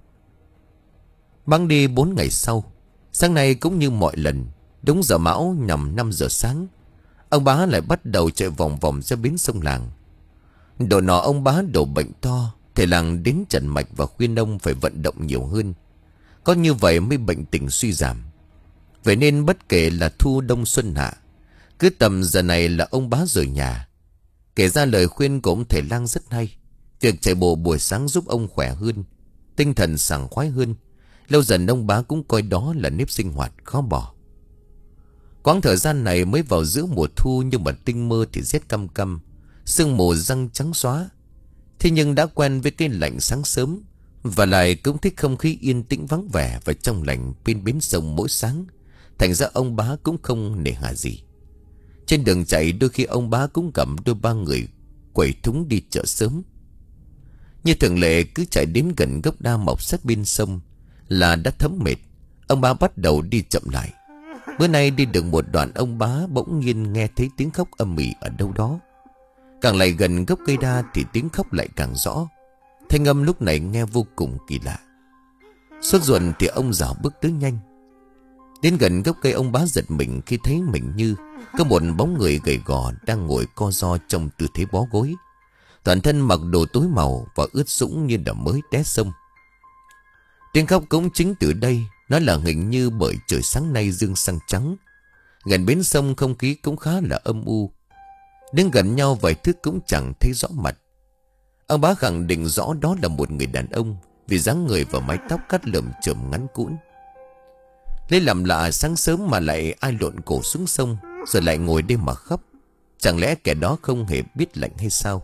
Băng đi bốn ngày sau, sáng nay cũng như mọi lần, đúng giờ mão nhằm năm giờ sáng, ông bá lại bắt đầu chạy vòng vòng ra bến sông làng. Đồ nọ ông bá đổ bệnh to, thầy làng đến trần mạch và khuyên ông phải vận động nhiều hơn. Có như vậy mới bệnh tình suy giảm. Vậy nên bất kể là thu đông xuân hạ, cứ tầm giờ này là ông bá rời nhà. Kể ra lời khuyên của ông thầy lang rất hay. Việc chạy bộ buổi sáng giúp ông khỏe hơn, tinh thần sảng khoái hơn. Lâu dần ông bá cũng coi đó là nếp sinh hoạt khó bỏ. Quãng thời gian này mới vào giữa mùa thu, nhưng mà tinh mơ thì rét căm căm, sương mù răng trắng xóa. Thế nhưng đã quen với cái lạnh sáng sớm, và lại cũng thích không khí yên tĩnh vắng vẻ và trong lành bên bến sông mỗi sáng. Thành ra ông bá cũng không nể hà gì. Trên đường chạy đôi khi ông bá cũng cầm đôi ba người quẩy thúng đi chợ sớm. Như thường lệ, cứ chạy đến gần gốc đa mọc sát bên sông là đã thấm mệt, ông bá bắt đầu đi chậm lại. Bữa nay đi được một đoạn, ông bá bỗng nhiên nghe thấy tiếng khóc âm ỉ ở đâu đó. Càng lại gần gốc cây đa thì tiếng khóc lại càng rõ. Thanh âm lúc này nghe vô cùng kỳ lạ. Sốt ruột thì ông dạo bước tới nhanh. Đến gần gốc cây, ông bá giật mình khi thấy mình như có một bóng người gầy gò đang ngồi co ro trong tư thế bó gối. Toàn thân mặc đồ tối màu và ướt sũng như đã mới té sông. Tiếng khóc cũng chính từ đây. Nó là hình như bởi trời sáng nay dương sang trắng. Gần bến sông không khí cũng khá là âm u. Đến gần nhau vài thước cũng chẳng thấy rõ mặt. Ông bá khẳng định rõ đó là một người đàn ông, vì dáng người và mái tóc cắt lởm chởm ngắn cũn. Lấy làm lạ, sáng sớm mà lại ai lộn cổ xuống sông rồi lại ngồi đêm mà khóc. Chẳng lẽ kẻ đó không hề biết lạnh hay sao?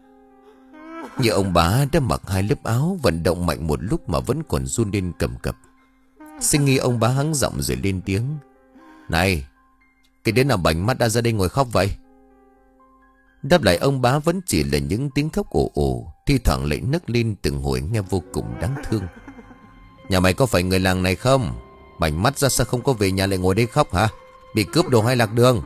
Như ông bá đã mặc hai lớp áo, vận động mạnh một lúc mà vẫn còn run lên cầm cập. Sinh nghi ông bá hắng giọng rồi lên tiếng: Này, cái đứa nào bảnh mắt đã ra đây ngồi khóc vậy? Đáp lại ông bá vẫn chỉ là những tiếng khóc ồ ồ, thi thoảng lại nấc lên từng hồi nghe vô cùng đáng thương. Nhà mày có phải người làng này không? Mảnh mắt ra sao không có về nhà lại ngồi đây khóc hả? Bị cướp đồ hay lạc đường?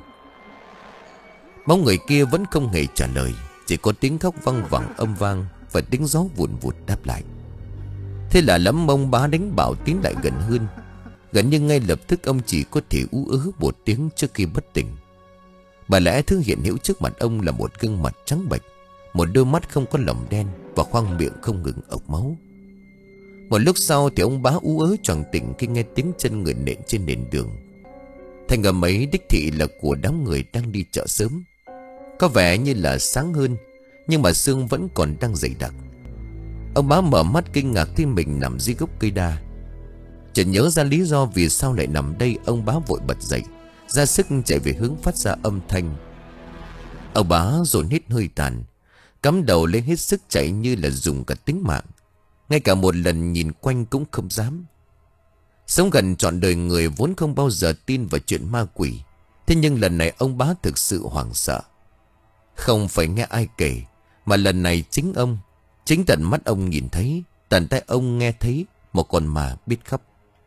Bóng người kia vẫn không hề trả lời, chỉ có tiếng khóc văng vẳng âm vang và tiếng gió vụn vụt đáp lại. Thế là lắm ông bá đánh bảo tiến lại gần hơn. Gần như ngay lập tức ông chỉ có thể ú ớ một tiếng trước khi bất tỉnh. Bởi lẽ thứ hiện hữu trước mặt ông là một gương mặt trắng bệch, một đôi mắt không có lồng đen và khoang miệng không ngừng ộc máu. Một lúc sau thì ông bá ú ớ choàng tỉnh khi nghe tiếng chân người nện trên nền đường. Thành âm ấy đích thị là của đám người đang đi chợ sớm. Có vẻ như là sáng hơn, nhưng mà sương vẫn còn đang dày đặc. Ông bá mở mắt kinh ngạc khi mình nằm dưới gốc cây đa. Chợt nhớ ra lý do vì sao lại nằm đây, ông bá vội bật dậy, ra sức chạy về hướng phát ra âm thanh. Ông bá dồn hết hơi tàn, cắm đầu lên hết sức chạy như là dùng cả tính mạng. Ngay cả một lần nhìn quanh cũng không dám. Sống gần trọn đời người vốn không bao giờ tin vào chuyện ma quỷ. Thế nhưng lần này ông bá thực sự hoảng sợ. Không phải nghe ai kể, mà lần này chính ông, chính tận mắt ông nhìn thấy, tận tai ông nghe thấy một con ma biết khóc.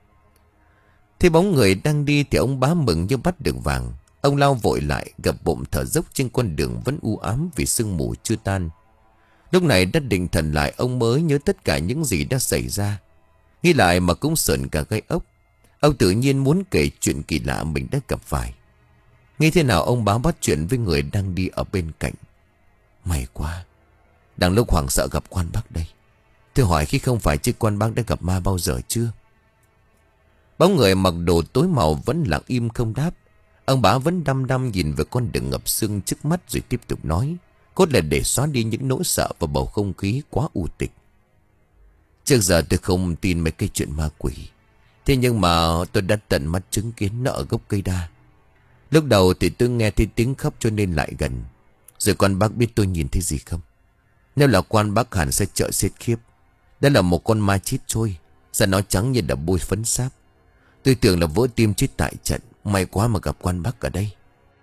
Thế bóng người đang đi thì ông bá mừng như bắt được vàng. Ông lao vội lại, gập bụng thở dốc trên con đường vẫn u ám vì sương mù chưa tan. Lúc này đã định thần lại, ông mới nhớ tất cả những gì đã xảy ra. Nghĩ lại mà cũng sợn cả gai ốc. Ông tự nhiên muốn kể chuyện kỳ lạ mình đã gặp phải. Nghĩ thế nào ông bá bắt chuyện với người đang đi ở bên cạnh. May quá, đang lúc hoảng sợ gặp quan bác đây. Tôi hỏi khi không phải chứ quan bác đã gặp ma bao giờ chưa? Bóng người mặc đồ tối màu vẫn lặng im không đáp. Ông bá vẫn đăm đăm nhìn về con đường ngập sương trước mắt rồi tiếp tục nói, cốt là để xóa đi những nỗi sợ và bầu không khí quá u tịch. Trước giờ tôi không tin mấy cái chuyện ma quỷ. Thế nhưng mà tôi đã tận mắt chứng kiến nó ở gốc cây đa. Lúc đầu thì tôi nghe thấy tiếng khóc cho nên lại gần. Rồi quan bác biết tôi nhìn thấy gì không? Nếu là quan bác hẳn sẽ trợ xếp khiếp. Đó là một con ma chết trôi, da nó trắng như là bôi phấn sáp. Tôi tưởng là vỡ tim chết tại trận. May quá mà gặp quan bác ở đây.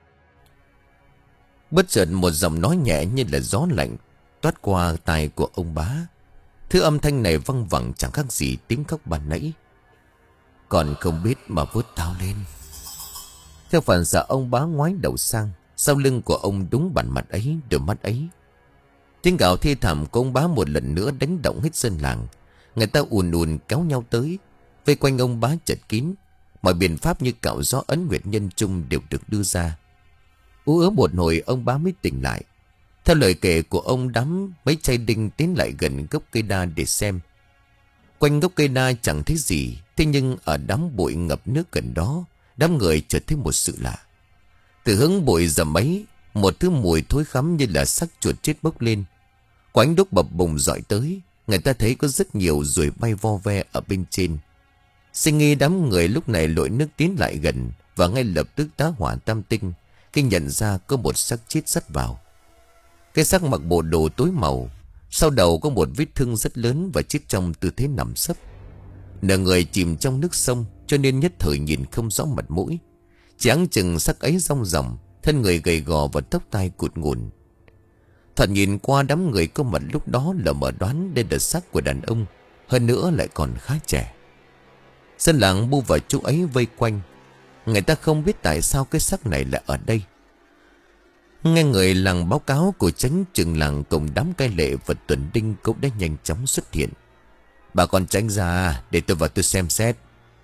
Bất chợt một giọng nói nhẹ như là gió lạnh toát qua tai của ông bá. Thứ âm thanh này văng vẳng chẳng khác gì tiếng khóc ban nãy. Còn không biết mà vớt tao lên. Theo phản xạ ông bá ngoái đầu sang. Sau lưng của ông đúng bản mặt ấy, đôi mắt ấy. Tiếng gào thê thảm của ông bá một lần nữa đánh động hết dân làng. Người ta ùn ùn kéo nhau tới, vây quanh ông bá chật kín. Mọi biện pháp như cạo gió ấn nguyệt nhân trung đều được đưa ra. Ú ớ một hồi ông bá mới tỉnh lại. Theo lời kể của ông, đám mấy chai đinh tiến lại gần gốc cây đa để xem. Quanh gốc cây đa chẳng thấy gì. Thế nhưng ở đám bụi ngập nước gần đó, đám người chợt thấy một sự lạ. Từ hướng bụi rậm ấy, một thứ mùi thối khắm như là xác chuột chết bốc lên. Có ánh đốt bập bùng dọi tới. Người ta thấy có rất nhiều ruồi bay vo ve ở bên trên. Sinh nghi đám người lúc này lội nước tiến lại gần, và ngay lập tức tá hỏa tam tinh khi nhận ra có một xác chết sắt vào. Cái xác mặc bộ đồ tối màu, sau đầu có một vết thương rất lớn và chết trong tư thế nằm sấp. Nửa người chìm trong nước sông cho nên nhất thời nhìn không rõ mặt mũi. Chỉ áng chừng xác ấy rong ròng, thân người gầy gò và tóc tai cụt ngủn. Thật nhìn qua đám người có mặt lúc đó là mở đoán đây là xác của đàn ông, hơn nữa lại còn khá trẻ. Dân làng bu vào chỗ ấy vây quanh. Người ta không biết tại sao cái xác này lại ở đây. Nghe người làng báo cáo, của chánh trưởng làng cùng đám cai lệ và tuần đinh cũng đã nhanh chóng xuất hiện. Bà con tránh ra để tôi vào tôi xem xét.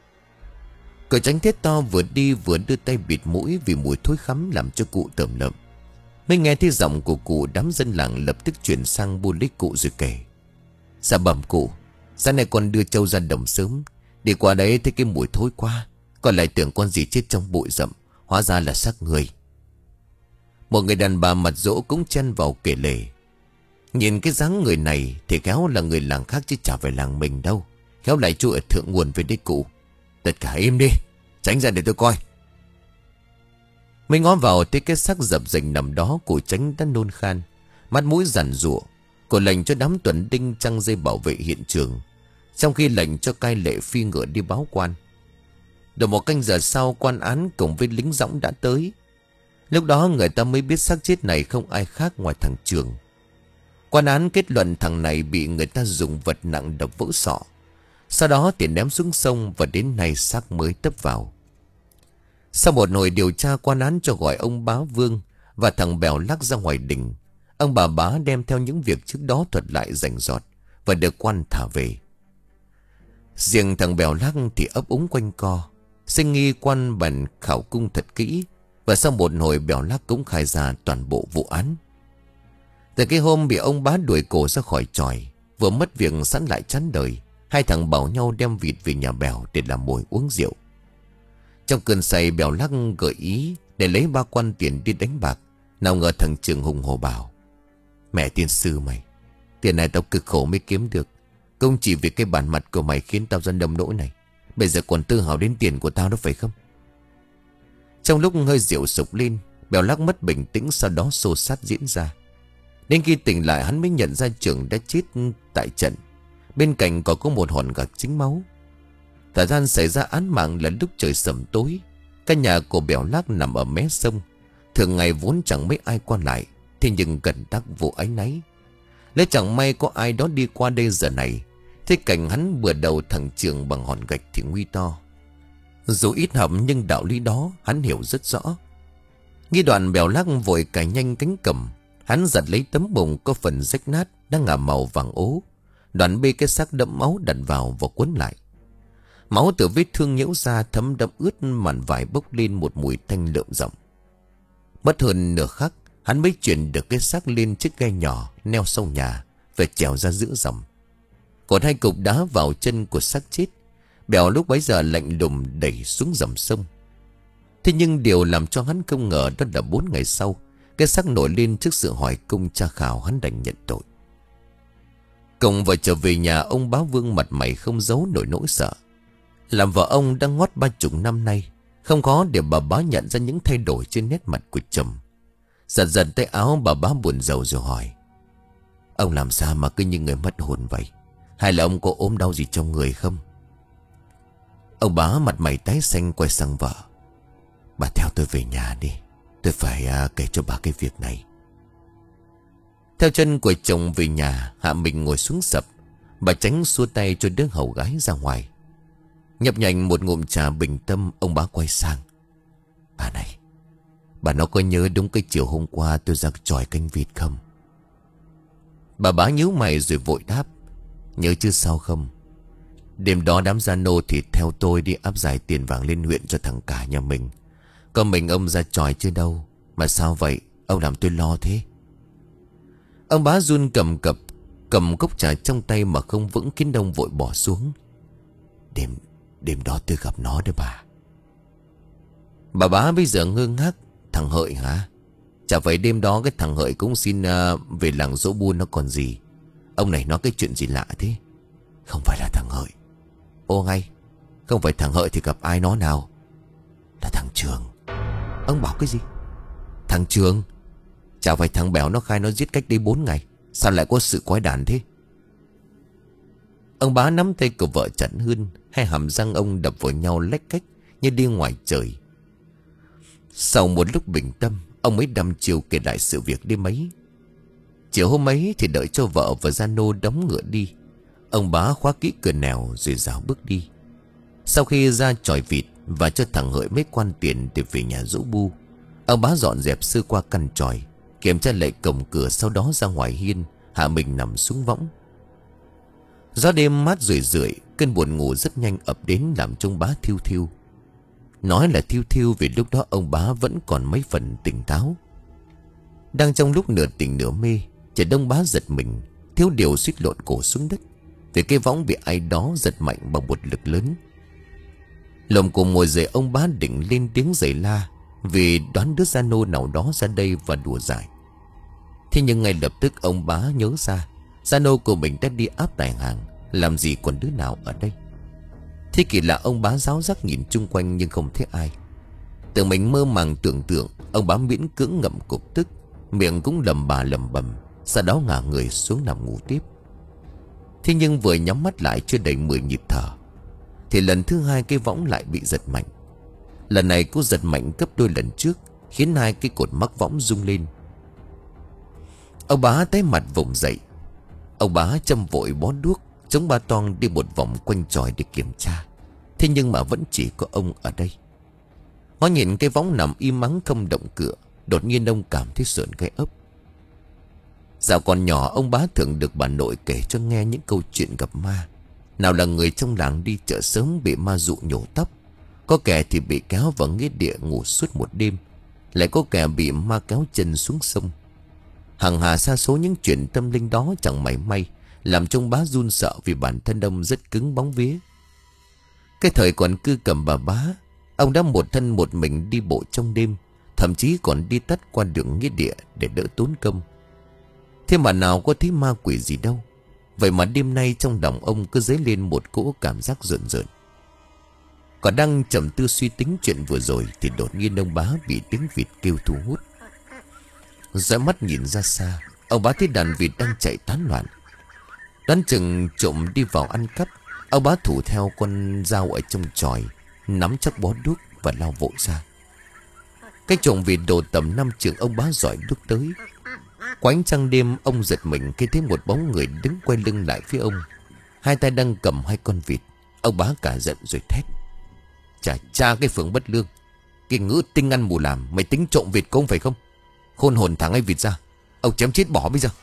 Cậu tránh thét to vừa đi vừa đưa tay bịt mũi vì mùi thối khắm làm cho cụ tởm lợm. Mới nghe thấy giọng của cụ, đám dân làng lập tức chuyển sang bu lấy cụ rồi kể. Dạ bẩm cụ, sáng nay con đưa trâu ra đồng sớm. Đi qua đấy thấy cái mùi thối quá, con lại tưởng con gì chết trong bụi rậm, hóa ra là xác người. Một người đàn bà mặt dỗ cũng chen vào kể lể. Nhìn cái dáng người này thì khéo là người làng khác chứ chả phải làng mình đâu. Khéo lại chui ở thượng nguồn với đấy cụ. Tất cả im đi, tránh ra để tôi coi. Mới ngó vào thấy cái xác dập dềnh nằm đó, cụ tránh đã nôn khan, mắt mũi giản giụa. Cô lệnh cho đám tuần đinh trăng dây bảo vệ hiện trường, trong khi lệnh cho cai lệ phi ngựa đi báo quan. Được một canh giờ sau, quan án cùng với lính dõng đã tới. Lúc đó người ta mới biết xác chết này không ai khác ngoài thằng Trường. Quan án kết luận thằng này bị người ta dùng vật nặng đập vỡ sọ. Sau đó thì ném xuống sông và đến nay xác mới tấp vào. Sau một hồi điều tra, quan án cho gọi ông Bá Vương và thằng Bèo Lắc ra ngoài đình. Ông bà Bá đem theo những việc trước đó thuật lại rành rọt và được quan thả về. Riêng thằng Bèo Lắc thì ấp úng quanh co. Sinh nghi quan bèn khảo cung thật kỹ, và sau một hồi Bèo Lắc cũng khai ra toàn bộ vụ án. Từ cái hôm bị ông Bá đuổi cổ ra khỏi chòi, vừa mất việc sẵn lại chán đời, hai thằng bảo nhau đem vịt về nhà Bèo để làm mồi uống rượu. Trong cơn say, Bèo Lắc gợi ý để lấy ba quan tiền đi đánh bạc. Nào ngờ thằng Trường hùng hồ bảo: Mẹ tiên sư mày, tiền này tao cực khổ mới kiếm được, không chỉ vì cái bản mặt của mày khiến tao ra đâm nỗi này. Bây giờ còn tư hào đến tiền của tao đó phải không? Trong lúc hơi rượu sục lên, Bèo Lắc mất bình tĩnh, sau đó xô xát diễn ra. Đến khi tỉnh lại, hắn mới nhận ra Trường đã chết tại trận. Bên cạnh còn có một hòn gạc chính máu. Thời gian xảy ra án mạng là lúc trời sầm tối. Căn nhà của Bèo Lắc nằm ở mé sông. Thường ngày vốn chẳng mấy ai qua lại, thế nhưng gần đắc vô áy náy. Nếu chẳng may có ai đó đi qua đây giờ này, thế cảnh hắn bừa đầu thằng Trường bằng hòn gạch thì nguy to. Dù ít học nhưng đạo lý đó hắn hiểu rất rõ. Nghi đoạn, Bèo Lắc vội cài nhanh cánh cầm. Hắn giật lấy tấm bùng có phần rách nát đang ngả màu vàng ố, đoạn bê cái xác đẫm máu đặt vào và quấn lại. Máu từ vết thương nhễu ra thấm đẫm ướt màn vải, bốc lên một mùi thanh lợm rộng. Mất hơn nửa khắc, hắn mới chuyển được cái xác lên chiếc ghe nhỏ neo sau nhà, về trèo ra giữa dòng. Còn hai cục đá vào chân của xác chết, Bèo lúc bấy giờ lạnh lùng đẩy xuống dòng sông. Thế nhưng điều làm cho hắn không ngờ đó là bốn ngày sau, cái xác nổi lên trước sự hỏi cung tra khảo, hắn đành nhận tội. Cùng vừa trở về nhà, ông Bá Vương mặt mày không giấu nổi nỗi sợ. Làm vợ ông đang ngót ba chục năm nay, không khó để bà Bá nhận ra những thay đổi trên nét mặt của chồng. Giật giật tay áo, bà Bá buồn rầu rồi hỏi: Ông làm sao mà cứ như người mất hồn vậy? Hay là ông có ốm đau gì trong người không? Ông Bá mặt mày tái xanh quay sang vợ: Bà theo tôi về nhà đi, tôi phải à, kể cho bà cái việc này. Theo chân của chồng về nhà, Hạ mình ngồi xuống sập. Bà Tránh xua tay cho đứa hầu gái ra ngoài. Nhập nhành một ngụm trà bình tâm, ông Bá quay sang: Bà này, bà nó có nhớ đúng cái chiều hôm qua tôi ra chòi canh vịt không? Bà Bá nhíu mày rồi vội đáp: Nhớ chứ sao không. Đêm đó đám gia nô thì theo tôi đi áp giải tiền vàng lên huyện cho thằng cả nhà mình. Còn mình ông ra chòi chứ đâu. Mà sao vậy, ông làm tôi lo thế? Ông Bá run cầm cập, cầm cốc trà trong tay mà không vững, khiến đông vội bỏ xuống. Đêm Đêm đó tôi gặp nó đấy bà. Bà Bá bây giờ ngơ ngác: Thằng Hợi hả? Chả phải đêm đó cái thằng Hợi cũng xin uh, về làng dỗ buôn nó còn gì. Ông này nói cái chuyện gì lạ thế? Không phải là thằng Hợi. Ô ngay, không phải thằng Hợi thì gặp ai nó nào? Là thằng Trường. Ông bảo cái gì? Thằng Trường? Chả phải thằng Bèo nó khai nó giết cách đây bốn ngày. Sao lại có sự quái đản thế? Ông Bá nắm tay của vợ chặt hơn, hai hàm răng ông đập vào nhau lách cách như đi ngoài trời. Sau một lúc bình tâm, ông mới đăm chiêu kể lại sự việc đêm ấy. Chiều hôm ấy thì đợi cho vợ và gia nô đóng ngựa đi, ông Bá khóa kỹ cửa nẻo rồi rảo bước đi. Sau khi ra chòi vịt và cho thằng Hợi mấy quan tiền để về nhà dỗ bu, ông Bá dọn dẹp sơ qua căn chòi, kiểm tra lại cổng cửa, sau đó ra ngoài hiên, hạ mình nằm xuống võng. Gió đêm mát rượi rượi, cơn buồn ngủ rất nhanh ập đến làm trông Bá thiêu thiêu. Nói là thiêu thiêu vì lúc đó ông Bá vẫn còn mấy phần tỉnh táo. Đang trong lúc nửa tỉnh nửa mê, chợt Đông Bá giật mình, thiếu điều suýt lộn cổ xuống đất vì cái võng bị ai đó giật mạnh bằng một lực lớn. Lồm cồm ngồi dậy, ông Bá định lên tiếng giày la vì đoán đứa gia nô nào đó ra đây và đùa giải. Thế nhưng ngay lập tức ông Bá nhớ ra gia nô của mình đã đi áp tải hàng, làm gì còn đứa nào ở đây. Thế kỳ lạ, ông Bá ráo rắc nhìn chung quanh nhưng không thấy ai. Tưởng mình mơ màng tưởng tượng, ông Bá miễn cưỡng ngậm cục tức, miệng cũng lầm bà lầm bầm, sau đó ngả người xuống nằm ngủ tiếp. Thế nhưng vừa nhắm mắt lại chưa đầy mười nhịp thở thì lần thứ hai cái võng lại bị giật mạnh. Lần này cô giật mạnh gấp đôi lần trước, khiến hai cái cột mắc võng rung lên. Ông bá tái mặt vùng dậy. Ông bá châm vội bó đuốc, chống ba toang đi một vòng quanh chòi để kiểm tra. Thế nhưng mà vẫn chỉ có ông ở đây. Ngó nhìn cái võng nằm im ắng không động cựa, đột nhiên ông cảm thấy sởn gai ốc. Dạo còn nhỏ, ông bá thường được bà nội kể cho nghe những câu chuyện gặp ma. Nào là người trong làng đi chợ sớm bị ma dụ nhổ tóc, có kẻ thì bị kéo vào nghĩa địa ngủ suốt một đêm, lại có kẻ bị ma kéo chân xuống sông. Hằng hà sa số những chuyện tâm linh đó chẳng mảy may làm cho ông bá run sợ, vì bản thân ông rất cứng bóng vía. Cái thời còn cư cầm bà bá, ông đã một thân một mình đi bộ trong đêm, thậm chí còn đi tắt qua đường nghĩa địa để đỡ tốn công. Thế mà nào có thấy ma quỷ gì đâu. Vậy mà đêm nay trong lòng ông cứ dấy lên một cỗ cảm giác rợn rợn. Còn đang trầm tư suy tính chuyện vừa rồi thì đột nhiên ông bá bị tiếng vịt kêu thu hút. Dõi mắt nhìn ra xa, ông bá thấy đàn vịt đang chạy tán loạn. Đoán chừng trộm đi vào ăn cắp, ông bá thủ theo con dao ở trong chòi, nắm chắc bó đuốc và lao vội ra. Cái trộm vịt đồ tầm năm trường ông bá giỏi đuốc tới. Qua ánh trăng đêm, ông giật mình khi thấy một bóng người đứng quay lưng lại phía ông, hai tay đang cầm hai con vịt. Ông bá cả giận rồi thét: Chà cha cái Phượng bất lương, cái ngữ tinh ăn mù làm, mày tính trộm vịt công phải không? Khôn hồn thả ngay vịt ra, ông chém chết bỏ bây giờ.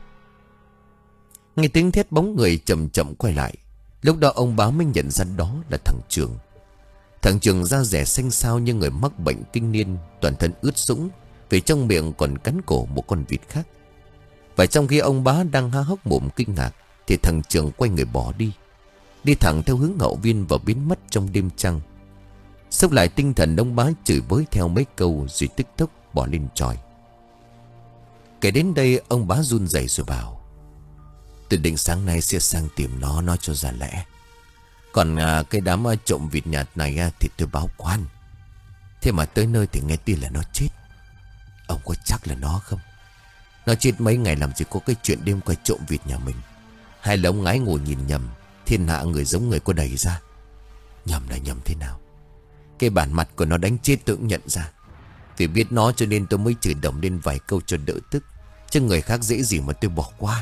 Nghe tiếng thét, bóng người chậm chậm quay lại. Lúc đó ông bá mới nhận ra đó là thằng Trường. Thằng Trường da rẻ xanh xao như người mắc bệnh kinh niên, toàn thân ướt sũng, vì trong miệng còn cắn cổ một con vịt khác. Và trong khi ông bá đang há hốc mồm kinh ngạc thì thằng Trường quay người bỏ đi, đi thẳng theo hướng hậu viên và biến mất trong đêm trăng. Xốc lại tinh thần, ông bá chửi bới theo mấy câu rồi tức tốc bỏ lên chòi. Kể đến đây ông bá run rẩy rồi bảo: Tôi định sáng nay sẽ sang tìm nó, nói cho ra lẽ. Còn à, cái đám à, trộm vịt nhạt này à, thì tôi báo quan. Thế mà tới nơi thì nghe tin là nó chết. Ông có chắc là nó không? Nó chết mấy ngày làm gì có cái chuyện đêm quay trộm vịt nhà mình. Hay là ông ngái ngủ nhìn nhầm, thiên hạ người giống người có đầy ra. Nhầm là nhầm thế nào? Cái bản mặt của nó đánh chết tôi cũng nhận ra. Vì biết nó cho nên tôi mới chửi đồng lên vài câu cho đỡ tức, chứ người khác dễ gì mà tôi bỏ qua.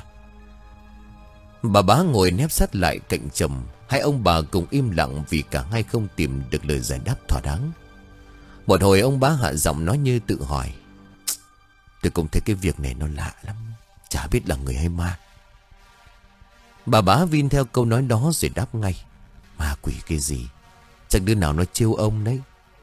Bà bá ngồi nép sát lại cạnh chồng. Hai ông bà cùng im lặng vì cả hai không tìm được lời giải đáp thỏa đáng. Một hồi ông bá hạ giọng nói như tự hỏi: Tôi cũng thấy cái việc này nó lạ lắm, chả biết là người hay ma. Bà bá vin theo câu nói đó rồi đáp ngay: Ma quỷ cái gì, chẳng đứa nào nó trêu ông đấy.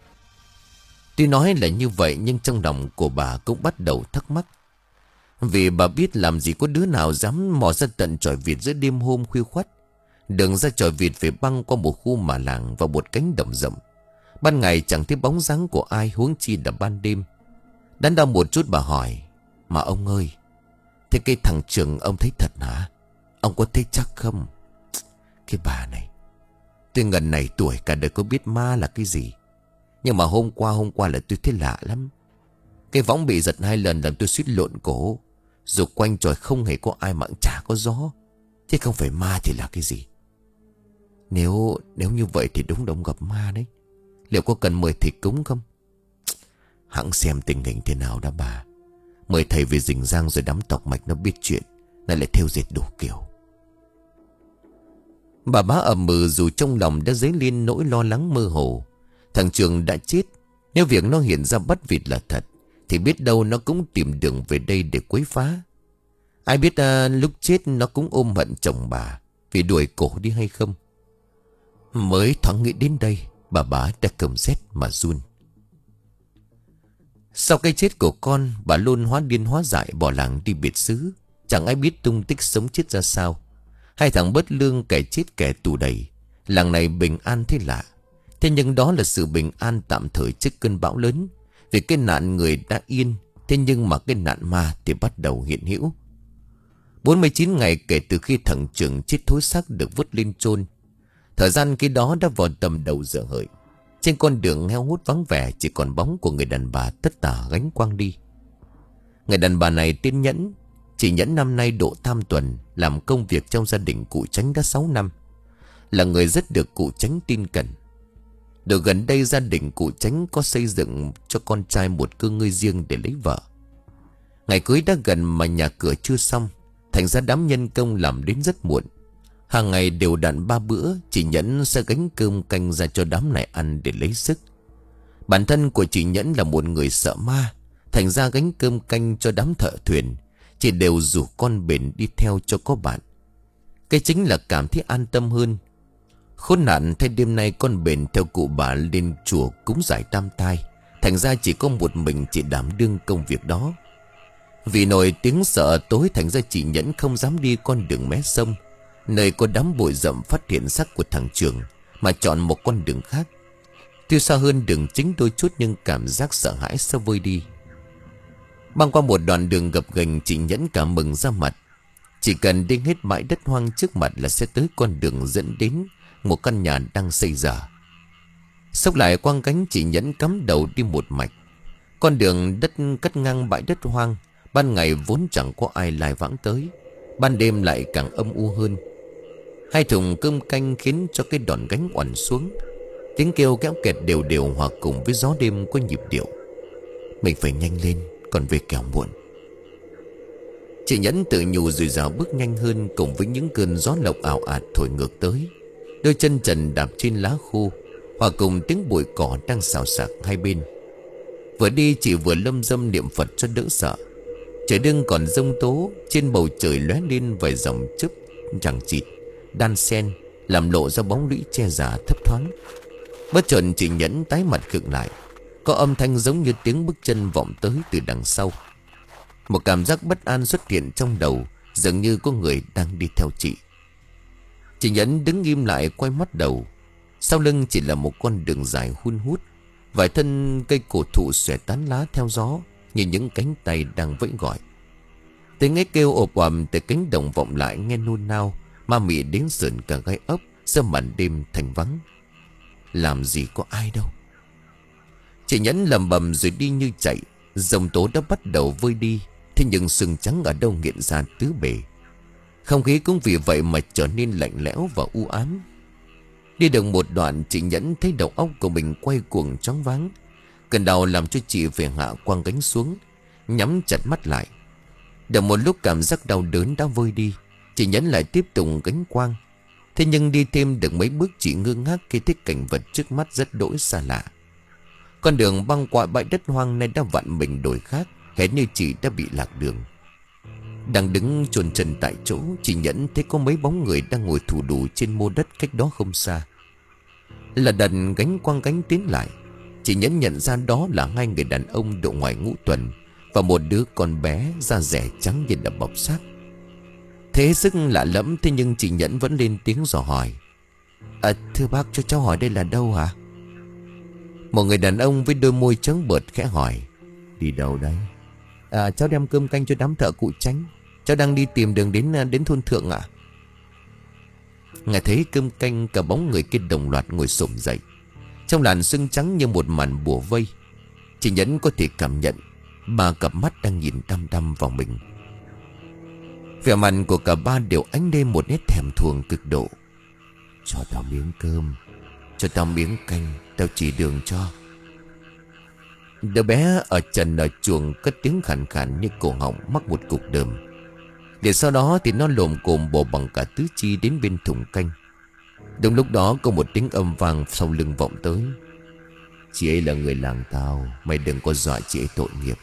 Tuy nói là như vậy nhưng trong lòng của bà cũng bắt đầu thắc mắc. Vì bà biết làm gì có đứa nào dám mò ra tận chòi vịt giữa đêm hôm khuya khoắt. Đường ra chòi vịt phải băng qua một khu mà làng và một cánh đồng rộng. Ban ngày chẳng thấy bóng dáng của ai, huống chi là ban đêm. Đắn đo một chút bà hỏi: Mà ông ơi, thế cái thằng Trường ông thấy thật hả? Ông có thấy chắc không? Cái bà này, tôi ngần này tuổi cả đời có biết ma là cái gì. Nhưng mà hôm qua hôm qua là tôi thấy lạ lắm. Cái võng bị giật hai lần làm tôi suýt lộn cổ. Dù quanh trời không hề có ai mà chả có gió. Chứ không phải ma thì là cái gì? Nếu nếu như vậy thì đúng là ông gặp ma đấy. Liệu có cần mời thầy cúng không? Hẵng xem tình hình thế nào đã bà. Mời thầy về rình rang rồi đám tộc mạch nó biết chuyện, lại lại theo dệt đủ kiểu. Bà bá ậm ừ dù trong lòng đã dấy lên nỗi lo lắng mơ hồ. Thằng Trường đã chết. Nếu việc nó hiện ra bắt vịt là thật thì biết đâu nó cũng tìm đường về đây để quấy phá. Ai biết à, lúc chết nó cũng ôm hận chồng bà vì đuổi cổ đi hay không. Mới thoáng nghĩ đến đây, bà bá đã cầm rét mà run. Sau cái chết của con, bà luôn hóa điên hóa dại bỏ làng đi biệt xứ. Chẳng ai biết tung tích sống chết ra sao. Hai thằng bất lương, kẻ chết kẻ tù đầy. Làng này bình an thế lạ. Thế nhưng đó là sự bình an tạm thời trước cơn bão lớn. Vì cái nạn người đã yên, thế nhưng mà cái nạn ma thì bắt đầu hiện hữu. bốn mươi chín ngày kể từ khi thằng Trường chết thối xác được vứt lên chôn. Thời gian khi đó đã vào tầm đầu giờ hợi. Trên con đường heo hút vắng vẻ chỉ còn bóng của người đàn bà tất tả gánh quang đi. Người đàn bà này tên Nhẫn. Chị Nhẫn năm nay độ tam tuần, làm công việc trong gia đình cụ Chánh đã sáu năm. Là người rất được cụ Chánh tin cẩn. Được gần đây gia đình cụ Chánh có xây dựng cho con trai một cơ ngơi riêng để lấy vợ. Ngày cưới đã gần mà nhà cửa chưa xong, thành ra đám nhân công làm đến rất muộn. Hàng ngày đều đặn ba bữa, chị Nhẫn sẽ gánh cơm canh ra cho đám này ăn để lấy sức. Bản thân của chị Nhẫn là một người sợ ma, thành ra gánh cơm canh cho đám thợ thuyền, chị đều rủ con Bền đi theo cho có bạn. Cái chính là cảm thấy an tâm hơn. Khốn nạn thay đêm nay con Bền theo cụ bà lên chùa cúng giải tam tai, thành ra chỉ có một mình chị đảm đương công việc đó. Vì nổi tiếng sợ tối, thành ra chị Nhẫn không dám đi con đường mé sông, nơi có đám bụi rậm phát hiện xác của thằng Trường, mà chọn một con đường khác. Tuy xa hơn đường chính đôi chút, nhưng cảm giác sợ hãi sẽ vơi đi. Băng qua một đoạn đường gập ghềnh, chị Nhẫn cả mừng ra mặt. Chỉ cần đi hết bãi đất hoang trước mặt là sẽ tới con đường dẫn đến một căn nhà đang xây dở. Xốc lại quang cánh, chị Nhẫn cắm đầu đi một mạch. Con đường đất cắt ngang bãi đất hoang, ban ngày vốn chẳng có ai lai vãng tới, ban đêm lại càng âm u hơn. Hai thùng cơm canh khiến cho cái đòn gánh oằn xuống. Tiếng kêu kéo kẹt đều đều hòa cùng với gió đêm có nhịp điệu. Mình phải nhanh lên, còn về kẻo muộn. Chị Nhẫn tự nhủ rồi rào bước nhanh hơn, cùng với những cơn gió lộc ảo ạt thổi ngược tới. Đôi chân trần đạp trên lá khô, hòa cùng tiếng bụi cỏ đang xào xạc hai bên. Vừa đi chị vừa lâm dâm niệm Phật cho đỡ sợ. Trời đêm còn giông tố, trên bầu trời lóe lên vài dòng chớp chằng chịt đan xen, làm lộ ra bóng lũy che giả thấp thoáng. Bất chợt chị Nhẫn tái mặt khựng lại. Có âm thanh giống như tiếng bước chân vọng tới từ đằng sau. Một cảm giác bất an xuất hiện trong đầu, dường như có người đang đi theo chị. Chị Nhẫn đứng im lại, quay mắt đầu. Sau lưng chỉ là một con đường dài hun hút, vài thân cây cổ thụ xòe tán lá theo gió như những cánh tay đang vẫy gọi. Tiếng ấy kêu ộp ầm từ cánh đồng vọng lại nghe nôn nao, ma mị đến sởn cả gai ốc. Giữa màn đêm thành vắng, làm gì có ai đâu. Chị Nhẫn lầm bầm rồi đi như chạy. Dòng tố đã bắt đầu vơi đi, thế nhưng sương trắng ở đâu nghiện ra tứ bề. Không khí cũng vì vậy mà trở nên lạnh lẽo và u ám. Đi được một đoạn, chị Nhẫn thấy đầu óc của mình quay cuồng choáng váng. Cơn đau làm cho chị phải hạ quang gánh xuống, nhắm chặt mắt lại. Được một lúc cảm giác đau đớn đã vơi đi, chị Nhẫn lại tiếp tục gánh quang. Thế nhưng đi thêm được mấy bước, chị ngơ ngác khi thấy cảnh vật trước mắt rất đỗi xa lạ. Con đường băng qua bãi đất hoang này đã vặn mình đổi khác, hệt như chị đã bị lạc đường. Đang đứng chồn chân tại chỗ, chị Nhẫn thấy có mấy bóng người đang ngồi thủ đủ trên mô đất cách đó không xa. Là đần gánh quang gánh tiến lại, chị Nhẫn nhận ra đó là hai người đàn ông độ ngoài ngũ tuần và một đứa con bé da rẻ trắng như là bọc xác. Thế sức lạ lẫm, thế nhưng chị Nhẫn vẫn lên tiếng dò hỏi. À, thưa bác, cho cháu hỏi đây là đâu hả? Một người đàn ông với đôi môi trắng bợt khẽ hỏi. Đi đâu đây? À, cháu đem cơm canh cho đám thợ cụ Chánh. Cháu đang đi tìm đường đến đến thôn thượng ạ. Nghe thấy cơm canh, cả bóng người kia đồng loạt ngồi xổm dậy. Trong làn sương trắng như một màn bùa vây, chị Nhẫn có thể cảm nhận ba cặp mắt đang nhìn đăm đăm vào mình. Vẻ mặt của cả ba đều ánh lên một nét thèm thuồng cực độ. Cho tao miếng cơm, cho tao miếng canh, tao chỉ đường cho. Đứa bé ở trần ở chuồng cất tiếng khàn khàn như cổ họng mắc một cục đờm. Để sau đó thì nó lồm cồm bò bằng cả tứ chi đến bên thùng canh. Đúng lúc đó có một tiếng âm vang sau lưng vọng tới. Chị ấy là người làng tao, mày đừng có dọa chị ấy tội nghiệp.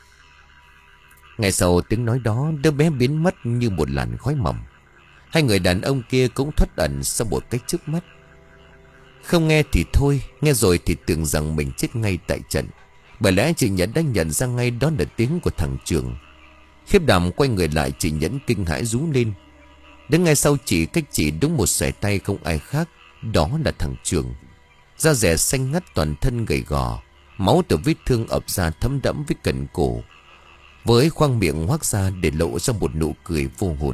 Ngay sau tiếng nói đó, đứa bé biến mất như một làn khói mỏng. Hai người đàn ông kia cũng thoát ẩn sau một cách trước mắt. Không nghe thì thôi, nghe rồi thì tưởng rằng mình chết ngay tại trận. Bởi lẽ chị Nhẫn đã nhận ra ngay đó là tiếng của thằng Trường. Khiếp đảm quay người lại, chị Nhẫn kinh hãi rú lên. Đến ngay sau chị, cách chị đúng một sải tay không ai khác, đó là thằng Trường. Da rẻ xanh ngắt, toàn thân gầy gò, máu từ vết thương ập ra thấm đẫm với cẩn cổ, với khoang miệng hoác ra để lộ ra một nụ cười vô hồn.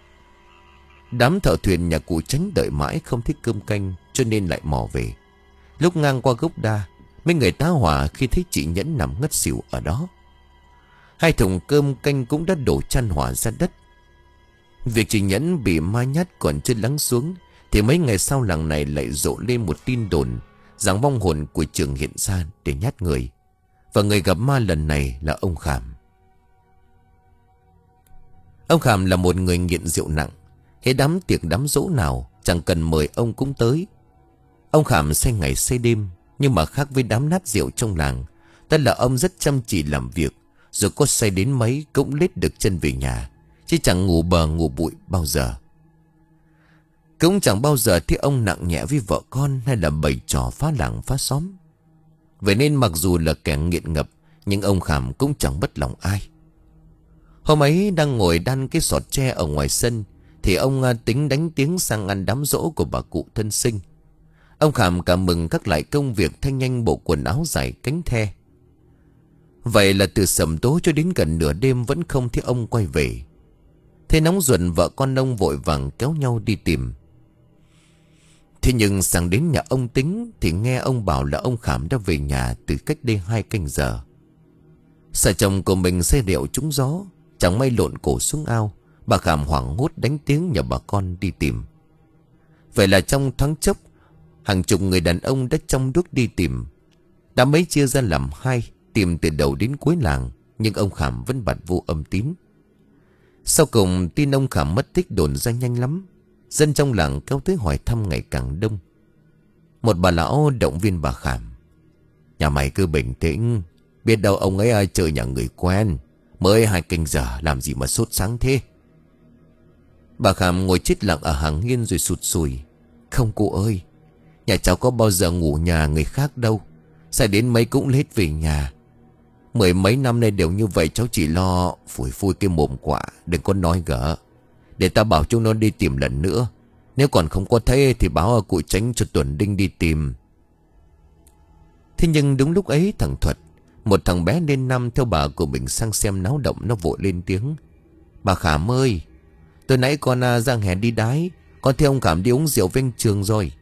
Đám thợ thuyền nhà cụ Chánh đợi mãi không thích cơm canh, cho nên lại mò về. Lúc ngang qua gốc đa, mấy người tá hỏa khi thấy chị Nhẫn nằm ngất xỉu ở đó. Hai thùng cơm canh cũng đã đổ chan hỏa ra đất. Việc chị Nhẫn bị ma nhát còn chưa lắng xuống, thì mấy ngày sau làng này lại rộ lên một tin đồn rằng vong hồn của Trường hiện ra để nhát người. Và người gặp ma lần này là ông Khảm. Ông Khảm là một người nghiện rượu nặng. Hết đám tiệc đám dỗ nào chẳng cần mời ông cũng tới. Ông Khảm say ngày say đêm, nhưng mà khác với đám nát rượu trong làng, tức là ông rất chăm chỉ làm việc. Dù có say đến mấy cũng lết được chân về nhà, chứ chẳng ngủ bờ ngủ bụi bao giờ. Cũng chẳng bao giờ thấy ông nặng nhẹ với vợ con hay là bày trò phá làng phá xóm. Vậy nên mặc dù là kẻ nghiện ngập, nhưng ông Khảm cũng chẳng bất lòng ai. Hôm ấy đang ngồi đan cái sọt tre ở ngoài sân, thì ông tính đánh tiếng sang ăn đám giỗ của bà cụ thân sinh. Ông Khảm cảm mừng các lại công việc, thay nhanh bộ quần áo dài cánh the. Vậy là từ sầm tối cho đến gần nửa đêm vẫn không thấy ông quay về. Thế nóng ruột, vợ con ông vội vàng kéo nhau đi tìm. Thế nhưng sang đến nhà ông Tính thì nghe ông bảo là ông Khảm đã về nhà từ cách đây hai canh giờ. Sợ chồng của mình say rượu trúng gió, chẳng may lộn cổ xuống ao, bà Khảm hoảng hốt đánh tiếng nhờ bà con đi tìm. Vậy là trong thoáng chốc, hàng chục người đàn ông đã trong đuốc đi tìm. Đám ấy chia ra làm hai, tìm từ đầu đến cuối làng, nhưng ông Khảm vẫn bặt vô âm tín. Sau cùng tin ông Khảm mất tích đồn ra nhanh lắm. Dân trong làng kéo tới hỏi thăm ngày càng đông. Một bà lão động viên bà Khảm: "Nhà mày cứ bình tĩnh, biết đâu ông ấy ai chơi nhà người quen. Mới hai canh giờ làm gì mà sốt sáng thế." Bà Khảm ngồi chết lặng ở hàng hiên rồi sụt sùi: "Không cô ơi, nhà cháu có bao giờ ngủ nhà người khác đâu. Sao đến mấy cũng lết về nhà. Mười mấy năm nay đều như vậy, cháu chỉ lo phủi phui cái mồm quạ, đừng có nói gỡ. Để ta bảo chúng nó đi tìm lần nữa. Nếu còn không có thấy thì báo cụ Tránh cho Tuần Đinh đi tìm." Thế nhưng đúng lúc ấy thằng Thuật, một thằng bé lên năm theo bà của mình sang xem náo động, nó vội lên tiếng: "Bà Khảm ơi, tối nãy con à, ra hè đi đái, con thấy ông Khảm đi uống rượu với anh Trường rồi."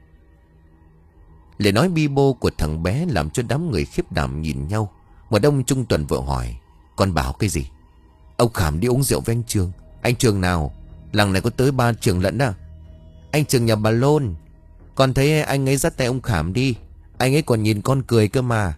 Lời nói bi bô của thằng bé làm cho đám người khiếp đảm nhìn nhau. Một ông trung tuần vợ hỏi: "Con bảo cái gì? Ông Khảm đi uống rượu với anh Trường? Anh Trường nào? Làng này có tới ba Trường lẫn à?" "Anh Trường nhà bà Lôn. Con thấy anh ấy dắt tay ông Khảm đi. Anh ấy còn nhìn con cười cơ mà."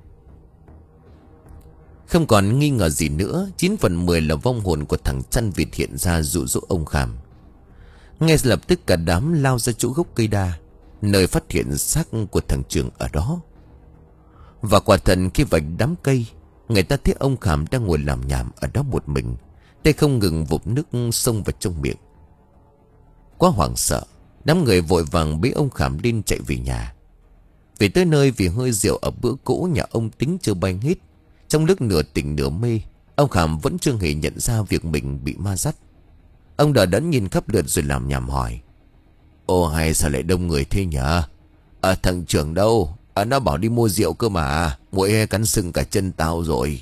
Không còn nghi ngờ gì nữa, chín phần mười là vong hồn của thằng chăn vịt hiện ra dụ dỗ ông Khảm. Ngay lập tức cả đám lao ra chỗ gốc cây đa, nơi phát hiện xác của thằng Trường ở đó. Và quả thật khi vạch đám cây, người ta thấy ông Khảm đang ngồi làm nhảm ở đó một mình, tay không ngừng vụt nước xông vào trong miệng. Quá hoảng sợ, đám người vội vàng bế ông Khảm lên chạy về nhà. Về tới nơi, vì hơi rượu ở bữa cũ nhà ông Tính chưa bay hết, trong lúc nửa tỉnh nửa mê, ông Khảm vẫn chưa hề nhận ra việc mình bị ma dắt. Ông đờ đẫn nhìn khắp lượt rồi làm nhảm hỏi: "Ô hay sao lại đông người thế nhở? À, thằng Trường đâu? À, nó bảo đi mua rượu cơ mà. Muỗi cắn sưng cả chân tao rồi."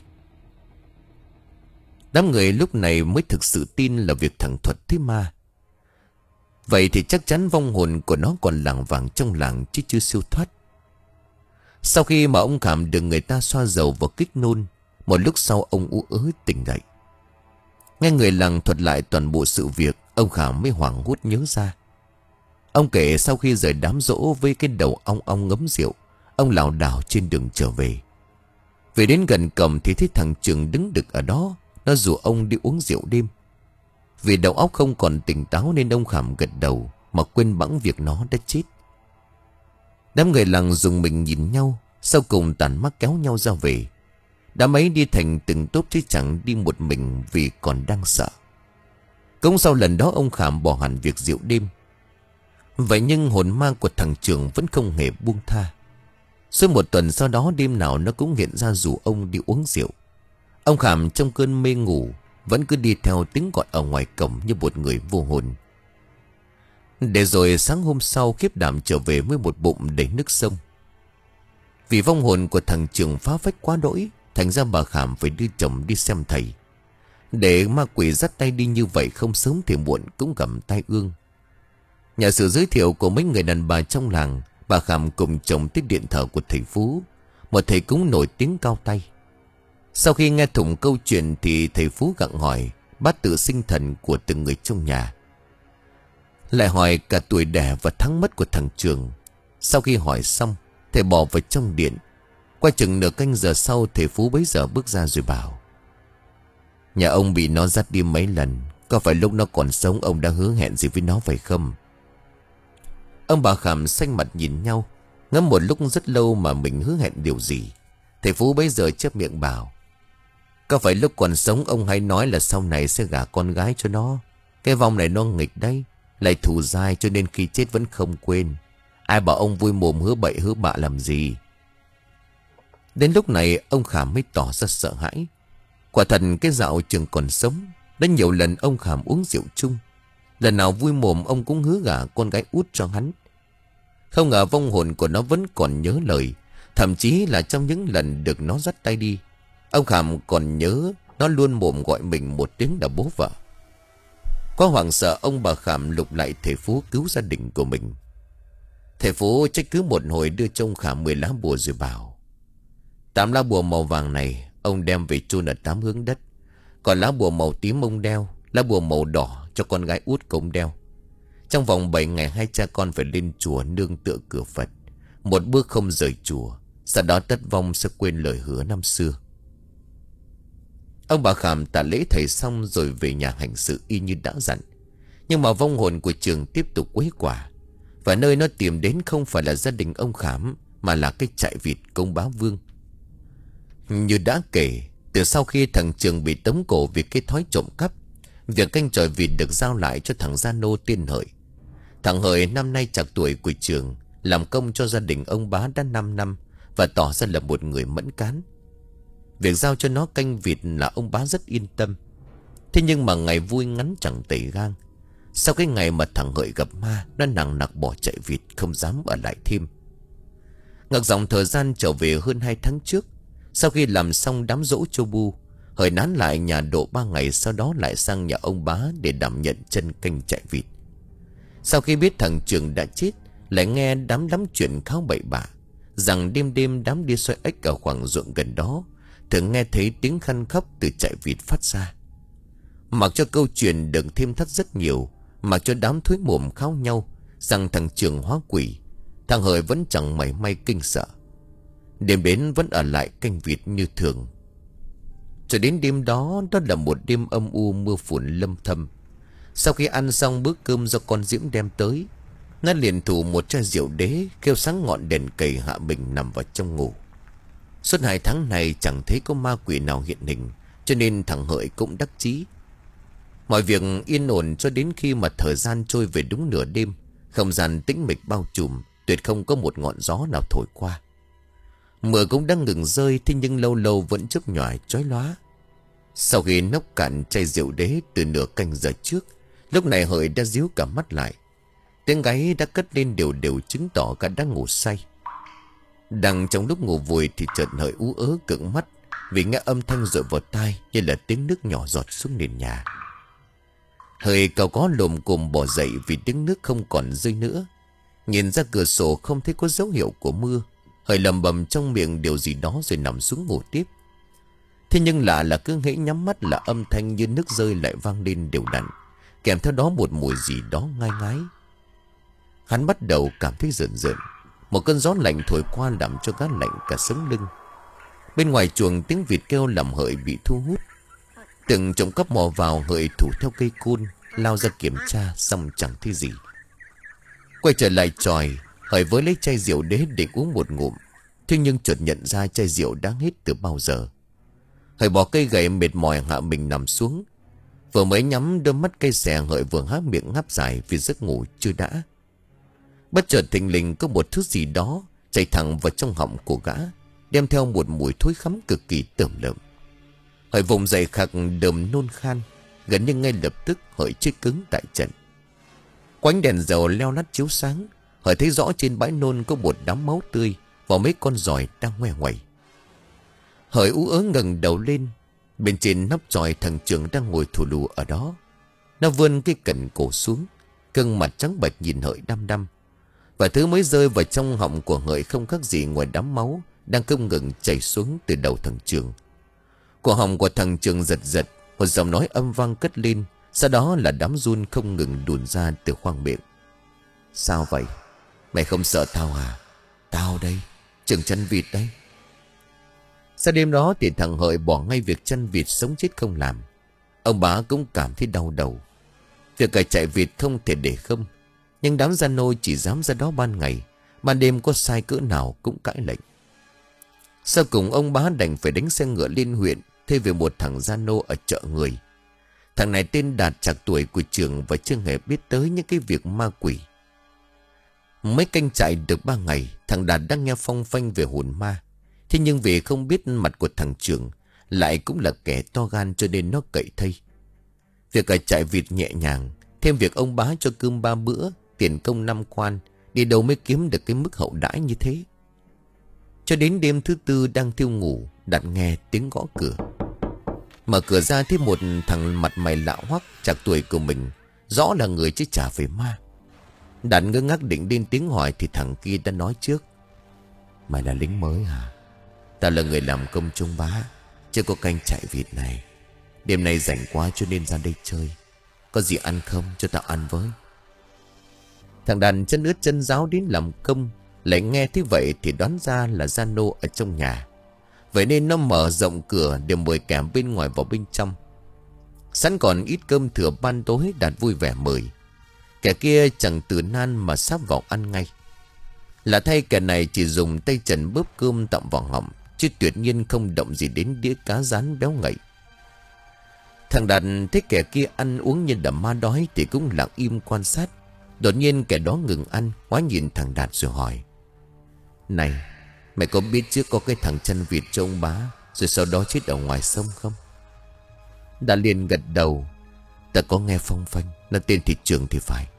Đám người lúc này mới thực sự tin là việc thằng Thuật thấy ma. Vậy thì chắc chắn vong hồn của nó còn lảng vảng trong làng chứ chưa siêu thoát. Sau khi mà ông Khảm được người ta xoa dầu và kích nôn, một lúc sau ông ú ớ tỉnh dậy. Nghe người làng thuật lại toàn bộ sự việc, ông Khảm mới hoảng hốt nhớ ra. Ông kể sau khi rời đám dỗ với cái đầu ong ong ngấm rượu, ông lảo đảo trên đường trở về. Về đến gần cổng thì thấy thằng Trường đứng đực ở đó. Nó rủ ông đi uống rượu đêm. Vì đầu óc không còn tỉnh táo nên ông Khảm gật đầu mà quên bẵng việc nó đã chết. Đám người làng dùng mình nhìn nhau, sau cùng tàn mắt kéo nhau ra về. Đám ấy đi thành từng tốp chứ chẳng đi một mình vì còn đang sợ. Cũng sau lần đó ông Khảm bỏ hẳn việc rượu đêm. Vậy nhưng hồn ma của thằng Trường vẫn không hề buông tha. Suốt một tuần sau đó, đêm nào nó cũng hiện ra rủ ông đi uống rượu. Ông Khảm trong cơn mê ngủ vẫn cứ đi theo tiếng gọi ở ngoài cổng như một người vô hồn. Để rồi sáng hôm sau khiếp đảm trở về với một bụng đầy nước sông. Vì vong hồn của thằng Trường phá phách quá đỗi, thành ra bà Khảm phải đưa chồng đi xem thầy. Để ma quỷ dắt tay đi như vậy không sớm thì muộn cũng gặm tai ương. Nhờ sự giới thiệu của mấy người đàn bà trong làng, bà Khảm cùng chồng tới điện thờ của thầy Phú, một thầy cúng nổi tiếng cao tay. Sau khi nghe thủng câu chuyện thì thầy Phú gặng hỏi bát tự sinh thần của từng người trong nhà. Lại hỏi cả tuổi đẻ và tháng mất của thằng Trường. Sau khi hỏi xong, Thầy bỏ vào trong điện. Qua chừng nửa canh giờ sau, thầy Phú bấy giờ bước ra rồi bảo: Nhà ông bị nó dắt đi mấy lần. Có phải lúc nó còn sống ông đã hứa hẹn gì với nó phải không? Ông bà Khảm xanh mặt nhìn nhau, ngẫm một lúc rất lâu mà mình hứa hẹn điều gì. Thầy Phú bấy giờ chép miệng bảo: Có phải lúc còn sống ông hay nói là sau này sẽ gả con gái cho nó? Cái vong này nó nghịch đấy, lại thù dai, cho nên khi chết vẫn không quên. Ai bảo ông vui mồm hứa bậy hứa bạ làm gì? Đến lúc này ông Khảm mới tỏ ra sợ hãi. Quả thật cái dạo trường còn sống, đã nhiều lần ông Khảm uống rượu chung. Lần nào vui mồm ông cũng hứa gả con gái út cho hắn. Không ngờ vong hồn của nó vẫn còn nhớ lời. Thậm chí là trong những lần được nó dắt tay đi, ông Khảm còn nhớ nó luôn mồm gọi mình một tiếng là bố vợ. Quá hoảng sợ, ông bà Khảm lục lại thầy Phú cứu gia đình của mình. Thầy Phú trách cứ một hồi, đưa cho ông Khảm mười lá bùa rồi bảo: Tám lá bùa màu vàng này ông đem về chôn ở tám hướng đất. Còn lá bùa màu tím ông đeo, lá bùa màu đỏ cho con gái út của ông đeo. Trong vòng bảy ngày hai cha con phải lên chùa nương tựa cửa Phật, một bước không rời chùa, sau đó tất vong sẽ quên lời hứa năm xưa. Ông bà Khảm tạ lễ thầy xong rồi về nhà hành sự y như đã dặn. Nhưng mà vong hồn của Trường tiếp tục quấy quả. Và nơi nó tìm đến không phải là gia đình ông Khảm, mà là cái trại vịt công Bá Vương. Như đã kể, từ sau khi thằng Trường bị tống cổ vì cái thói trộm cắp, việc canh chòi vịt được giao lại cho thằng Gia Nô tên Hợi. Thằng Hợi năm nay trạc tuổi của Trường, làm công cho gia đình ông Bá đã năm năm và tỏ ra là một người mẫn cán. Việc giao cho nó canh vịt là ông Bá rất yên tâm. Thế nhưng mà ngày vui ngắn chẳng tẩy gang. Sau cái ngày mà thằng Hợi gặp ma, nó nặng nặc bỏ chạy vịt, không dám ở lại thêm. Ngược dòng thời gian trở về hơn hai tháng trước, sau khi làm xong đám dỗ cho Bu, Hợi nán lại nhà độ ba ngày, sau đó lại sang nhà ông Bá để đảm nhận chân canh chạy vịt. Sau khi biết thằng Trường đã chết, lại nghe đám lắm chuyện kháo bậy bạ, rằng đêm đêm đám đi xoay ếch ở khoảng ruộng gần đó thường nghe thấy tiếng khăn khóc từ trại vịt phát ra. Mặc cho câu chuyện được thêm thắt rất nhiều, mặc cho đám thối mồm kháo nhau rằng thằng Trường hóa quỷ, thằng Hợi vẫn chẳng mảy may kinh sợ. Đêm đến vẫn ở lại canh vịt như thường. Cho đến đêm đó, đó là một đêm âm u mưa phùn lâm thâm. Sau khi ăn xong bữa cơm do con Diễm đem tới, nó liền thủ một chai rượu đế, kêu sáng ngọn đèn cầy hạ mình nằm vào trong ngủ. Suốt hai tháng này chẳng thấy có ma quỷ nào hiện hình, cho nên thằng Hợi cũng đắc chí. Mọi việc yên ổn cho đến khi mà thời gian trôi về đúng nửa đêm. Không gian tĩnh mịch bao trùm, tuyệt không có một ngọn gió nào thổi qua. Mưa cũng đang ngừng rơi, thế nhưng lâu lâu vẫn chớp nhòi chói lóa. Sau khi nốc cạn chai rượu đế từ nửa canh giờ trước, lúc này Hợi đã díu cả mắt lại. Tiếng gáy đã cất lên đều đều, chứng tỏ cả đang ngủ say. Đang trong lúc ngủ vùi thì chợt Hợi ú ớ cứng mắt vì nghe âm thanh dội vào tai như là tiếng nước nhỏ giọt xuống nền nhà. Hợi cau có lồm cồm bò dậy vì tiếng nước không còn rơi nữa. Nhìn ra cửa sổ không thấy có dấu hiệu của mưa. Hợi lầm bầm trong miệng điều gì đó rồi nằm xuống ngủ tiếp. Thế nhưng lạ là cứ hễ nhắm mắt là âm thanh như nước rơi lại vang lên đều đặn, kèm theo đó một mùi gì đó ngai ngái. Hắn bắt đầu cảm thấy rợn rợn. Một cơn gió lạnh thổi qua làm cho gã lạnh cả sống lưng. Bên ngoài chuồng tiếng vịt kêu làm Hợi bị thu hút. Từng trộm cắp mò vào, Hợi thủ theo cây côn lao ra kiểm tra, xong chẳng thấy gì. Quay trở lại chòi, Hợi với lấy chai rượu đế định uống một ngụm. Thế nhưng chợt nhận ra chai rượu đã hết từ bao giờ. Hợi bỏ cây gậy mệt mỏi hạ mình nằm xuống. Vừa mới nhắm đôi mắt cây xè, Hợi vừa há miệng ngáp dài vì giấc ngủ chưa đã. Bất chợt thình lình có một thứ gì đó chạy thẳng vào trong họng của gã, đem theo một mùi thối khắm cực kỳ tởm lợm. Hợi vùng dậy khạc đờm nôn khan. Gần như ngay lập tức Hợi chết cứng tại trận. Quánh đèn dầu leo lắt chiếu sáng, Hợi thấy rõ trên bãi nôn có một đám máu tươi và mấy con giòi đang ngoe ngoẩy. Hợi ú ớ ngẩng đầu lên. Bên trên nóc chòi thằng Trường đang ngồi thù lù ở đó. Nó vươn cái cẩn cổ xuống, gương mặt trắng bệch nhìn Hợi đăm đăm. Và thứ mới rơi vào trong họng của Hợi không khác gì ngoài đám máu đang không ngừng chảy xuống từ đầu thằng Trường. Cổ họng của thằng Trường giật giật, một giọng nói âm vang cất lên, sau đó là đám run không ngừng đùn ra từ khoang miệng. Sao vậy? Mày không sợ tao à? Tao đây, Trường chăn vịt đấy. Sau đêm đó thì thằng Hợi bỏ ngay việc chăn vịt sống chết không làm. Ông bá cũng cảm thấy đau đầu. Việc cày chạy vịt không thể để không. Nhưng đám gia nô chỉ dám ra đó ban ngày, ban đêm có sai cỡ nào cũng cãi lệnh. Sau cùng ông bá đành phải đánh xe ngựa lên huyện, thuê về một thằng gia nô ở chợ người. Thằng này tên Đạt, trạc tuổi của Trường và chưa hề biết tới những cái việc ma quỷ. Mới canh chạy được ba ngày, thằng Đạt đang nghe phong phanh về hồn ma. Thế nhưng vì không biết mặt của thằng Trường, lại cũng là kẻ to gan cho nên nó cậy thây. Việc cày chạy vịt nhẹ nhàng, thêm việc ông bá cho cơm ba bữa, tiền công năm quan, đi đâu mới kiếm được cái mức hậu đãi như thế. Cho đến đêm thứ tư đang thiêu ngủ, Đạt nghe tiếng gõ cửa. Mở cửa ra thấy một thằng mặt mày lạ hoắc, trạc tuổi của mình, rõ là người chứ chả về ma. Đạt ngơ ngác định lên tiếng hỏi thì thằng kia đã nói trước. Mày là lính mới hả? Tao là người làm công trung bá, chưa có canh chạy vịt này. Đêm nay rảnh quá cho nên ra đây chơi. Có gì ăn không cho tao ăn với. Thằng đàn chân ướt chân ráo đến làm công, lại nghe thế vậy thì đoán ra là gia nô ở trong nhà. Vậy nên nó mở rộng cửa để mời kẻ bên ngoài vào bên trong. Sẵn còn ít cơm thừa ban tối, Đạt vui vẻ mời. Kẻ kia chẳng từ nan mà sắp vào ăn ngay. Là thay kẻ này chỉ dùng tay trần bóp cơm tạm vào họng, chứ tuyệt nhiên không động gì đến đĩa cá rán béo ngậy. Thằng Đạt thấy kẻ kia ăn uống như đầm ma đói thì cũng lặng im quan sát. Đột nhiên kẻ đó ngừng ăn, ngoái nhìn thằng Đạt rồi hỏi. Này, mày có biết trước có cái thằng chăn vịt cho ông bá, rồi sau đó chết ở ngoài sông không? Đạt liền gật đầu. Ta có nghe phong phanh, nó tên thị Trường thì phải.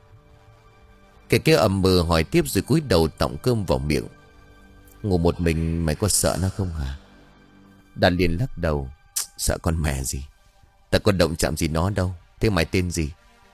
Kẻ kia ầm mờ hỏi tiếp rồi cúi đầu tọng cơm vào miệng. Ngủ một mình mày có sợ nó không hả? Đạt liền lắc đầu. Sợ con mẹ gì, ta có động chạm gì nó đâu. Thế mày tên gì?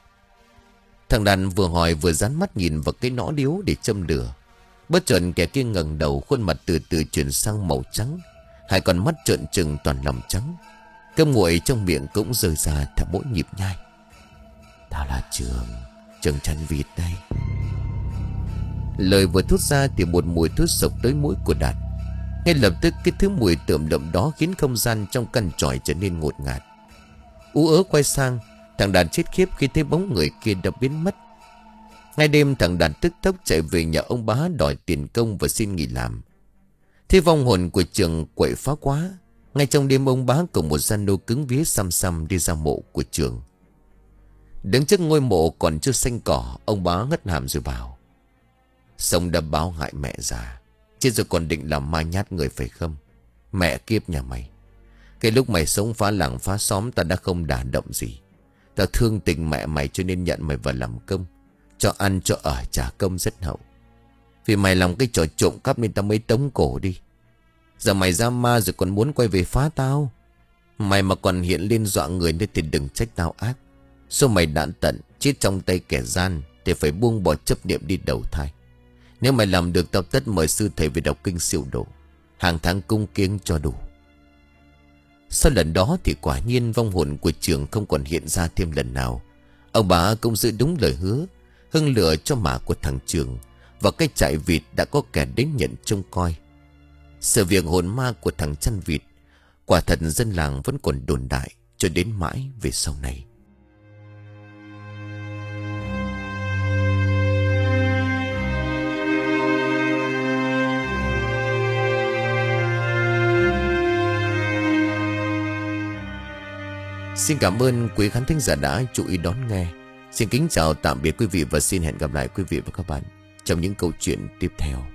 Thằng Đạt vừa hỏi vừa dán mắt nhìn vào cái nõ điếu để châm lửa. Bất chợt kẻ kia ngẩng đầu, khuôn mặt từ từ chuyển sang màu trắng, hai con mắt trợn trừng toàn lòng trắng. Cơm nguội trong miệng cũng rơi ra theo mỗi nhịp nhai. Tao là Trường, Trường chăn vịt đây. Lời vừa thốt ra thì một mùi thuốc sộc tới mũi của Đạt. Ngay lập tức cái thứ mùi tởm lợm đó khiến không gian trong căn tròi trở nên ngột ngạt. Ú ớ quay sang, thằng Đạt chết khiếp khi thấy bóng người kia đã biến mất. Ngay đêm thằng Đạt tức tốc chạy về nhà ông bá đòi tiền công và xin nghỉ làm. Thế vong hồn của Trường quậy phá quá. Ngay trong đêm ông bá cùng một gian nô cứng vía xăm xăm đi ra mộ của Trường. Đứng trước ngôi mộ còn chưa xanh cỏ, ông bá hất hàm rồi bảo. Sống đã báo hại mẹ già, chết rồi còn định làm ma nhát người phải không? Mẹ kiếp nhà mày, cái lúc mày sống phá làng phá xóm ta đã không đả động gì. Ta thương tình mẹ mày cho nên nhận mày vào làm công, cho ăn cho ở trả công rất hậu. Vì mày làm cái trò trộm cắp nên ta mới tống cổ đi. Giờ mày ra ma rồi còn muốn quay về phá tao. Mày mà còn hiện lên dọa người nên thì đừng trách tao ác. Số mày đạn tận, chết trong tay kẻ gian thì phải buông bỏ chấp niệm đi đầu thai. Nếu mày làm được tao tất mời sư thầy về đọc kinh siêu độ, hàng tháng cung kiêng cho đủ. Sau lần đó thì quả nhiên vong hồn của Trường không còn hiện ra thêm lần nào. Ông bà cũng giữ đúng lời hứa, hưng lửa cho mả của thằng Trường. Và cái trại vịt đã có kẻ đến nhận trông coi. Sự việc hồn ma của thằng chăn vịt, quả thật dân làng vẫn còn đồn đại cho đến mãi về sau này. Xin cảm ơn quý khán thính giả đã chú ý đón nghe. Xin kính chào tạm biệt quý vị và xin hẹn gặp lại quý vị và các bạn trong những câu chuyện tiếp theo.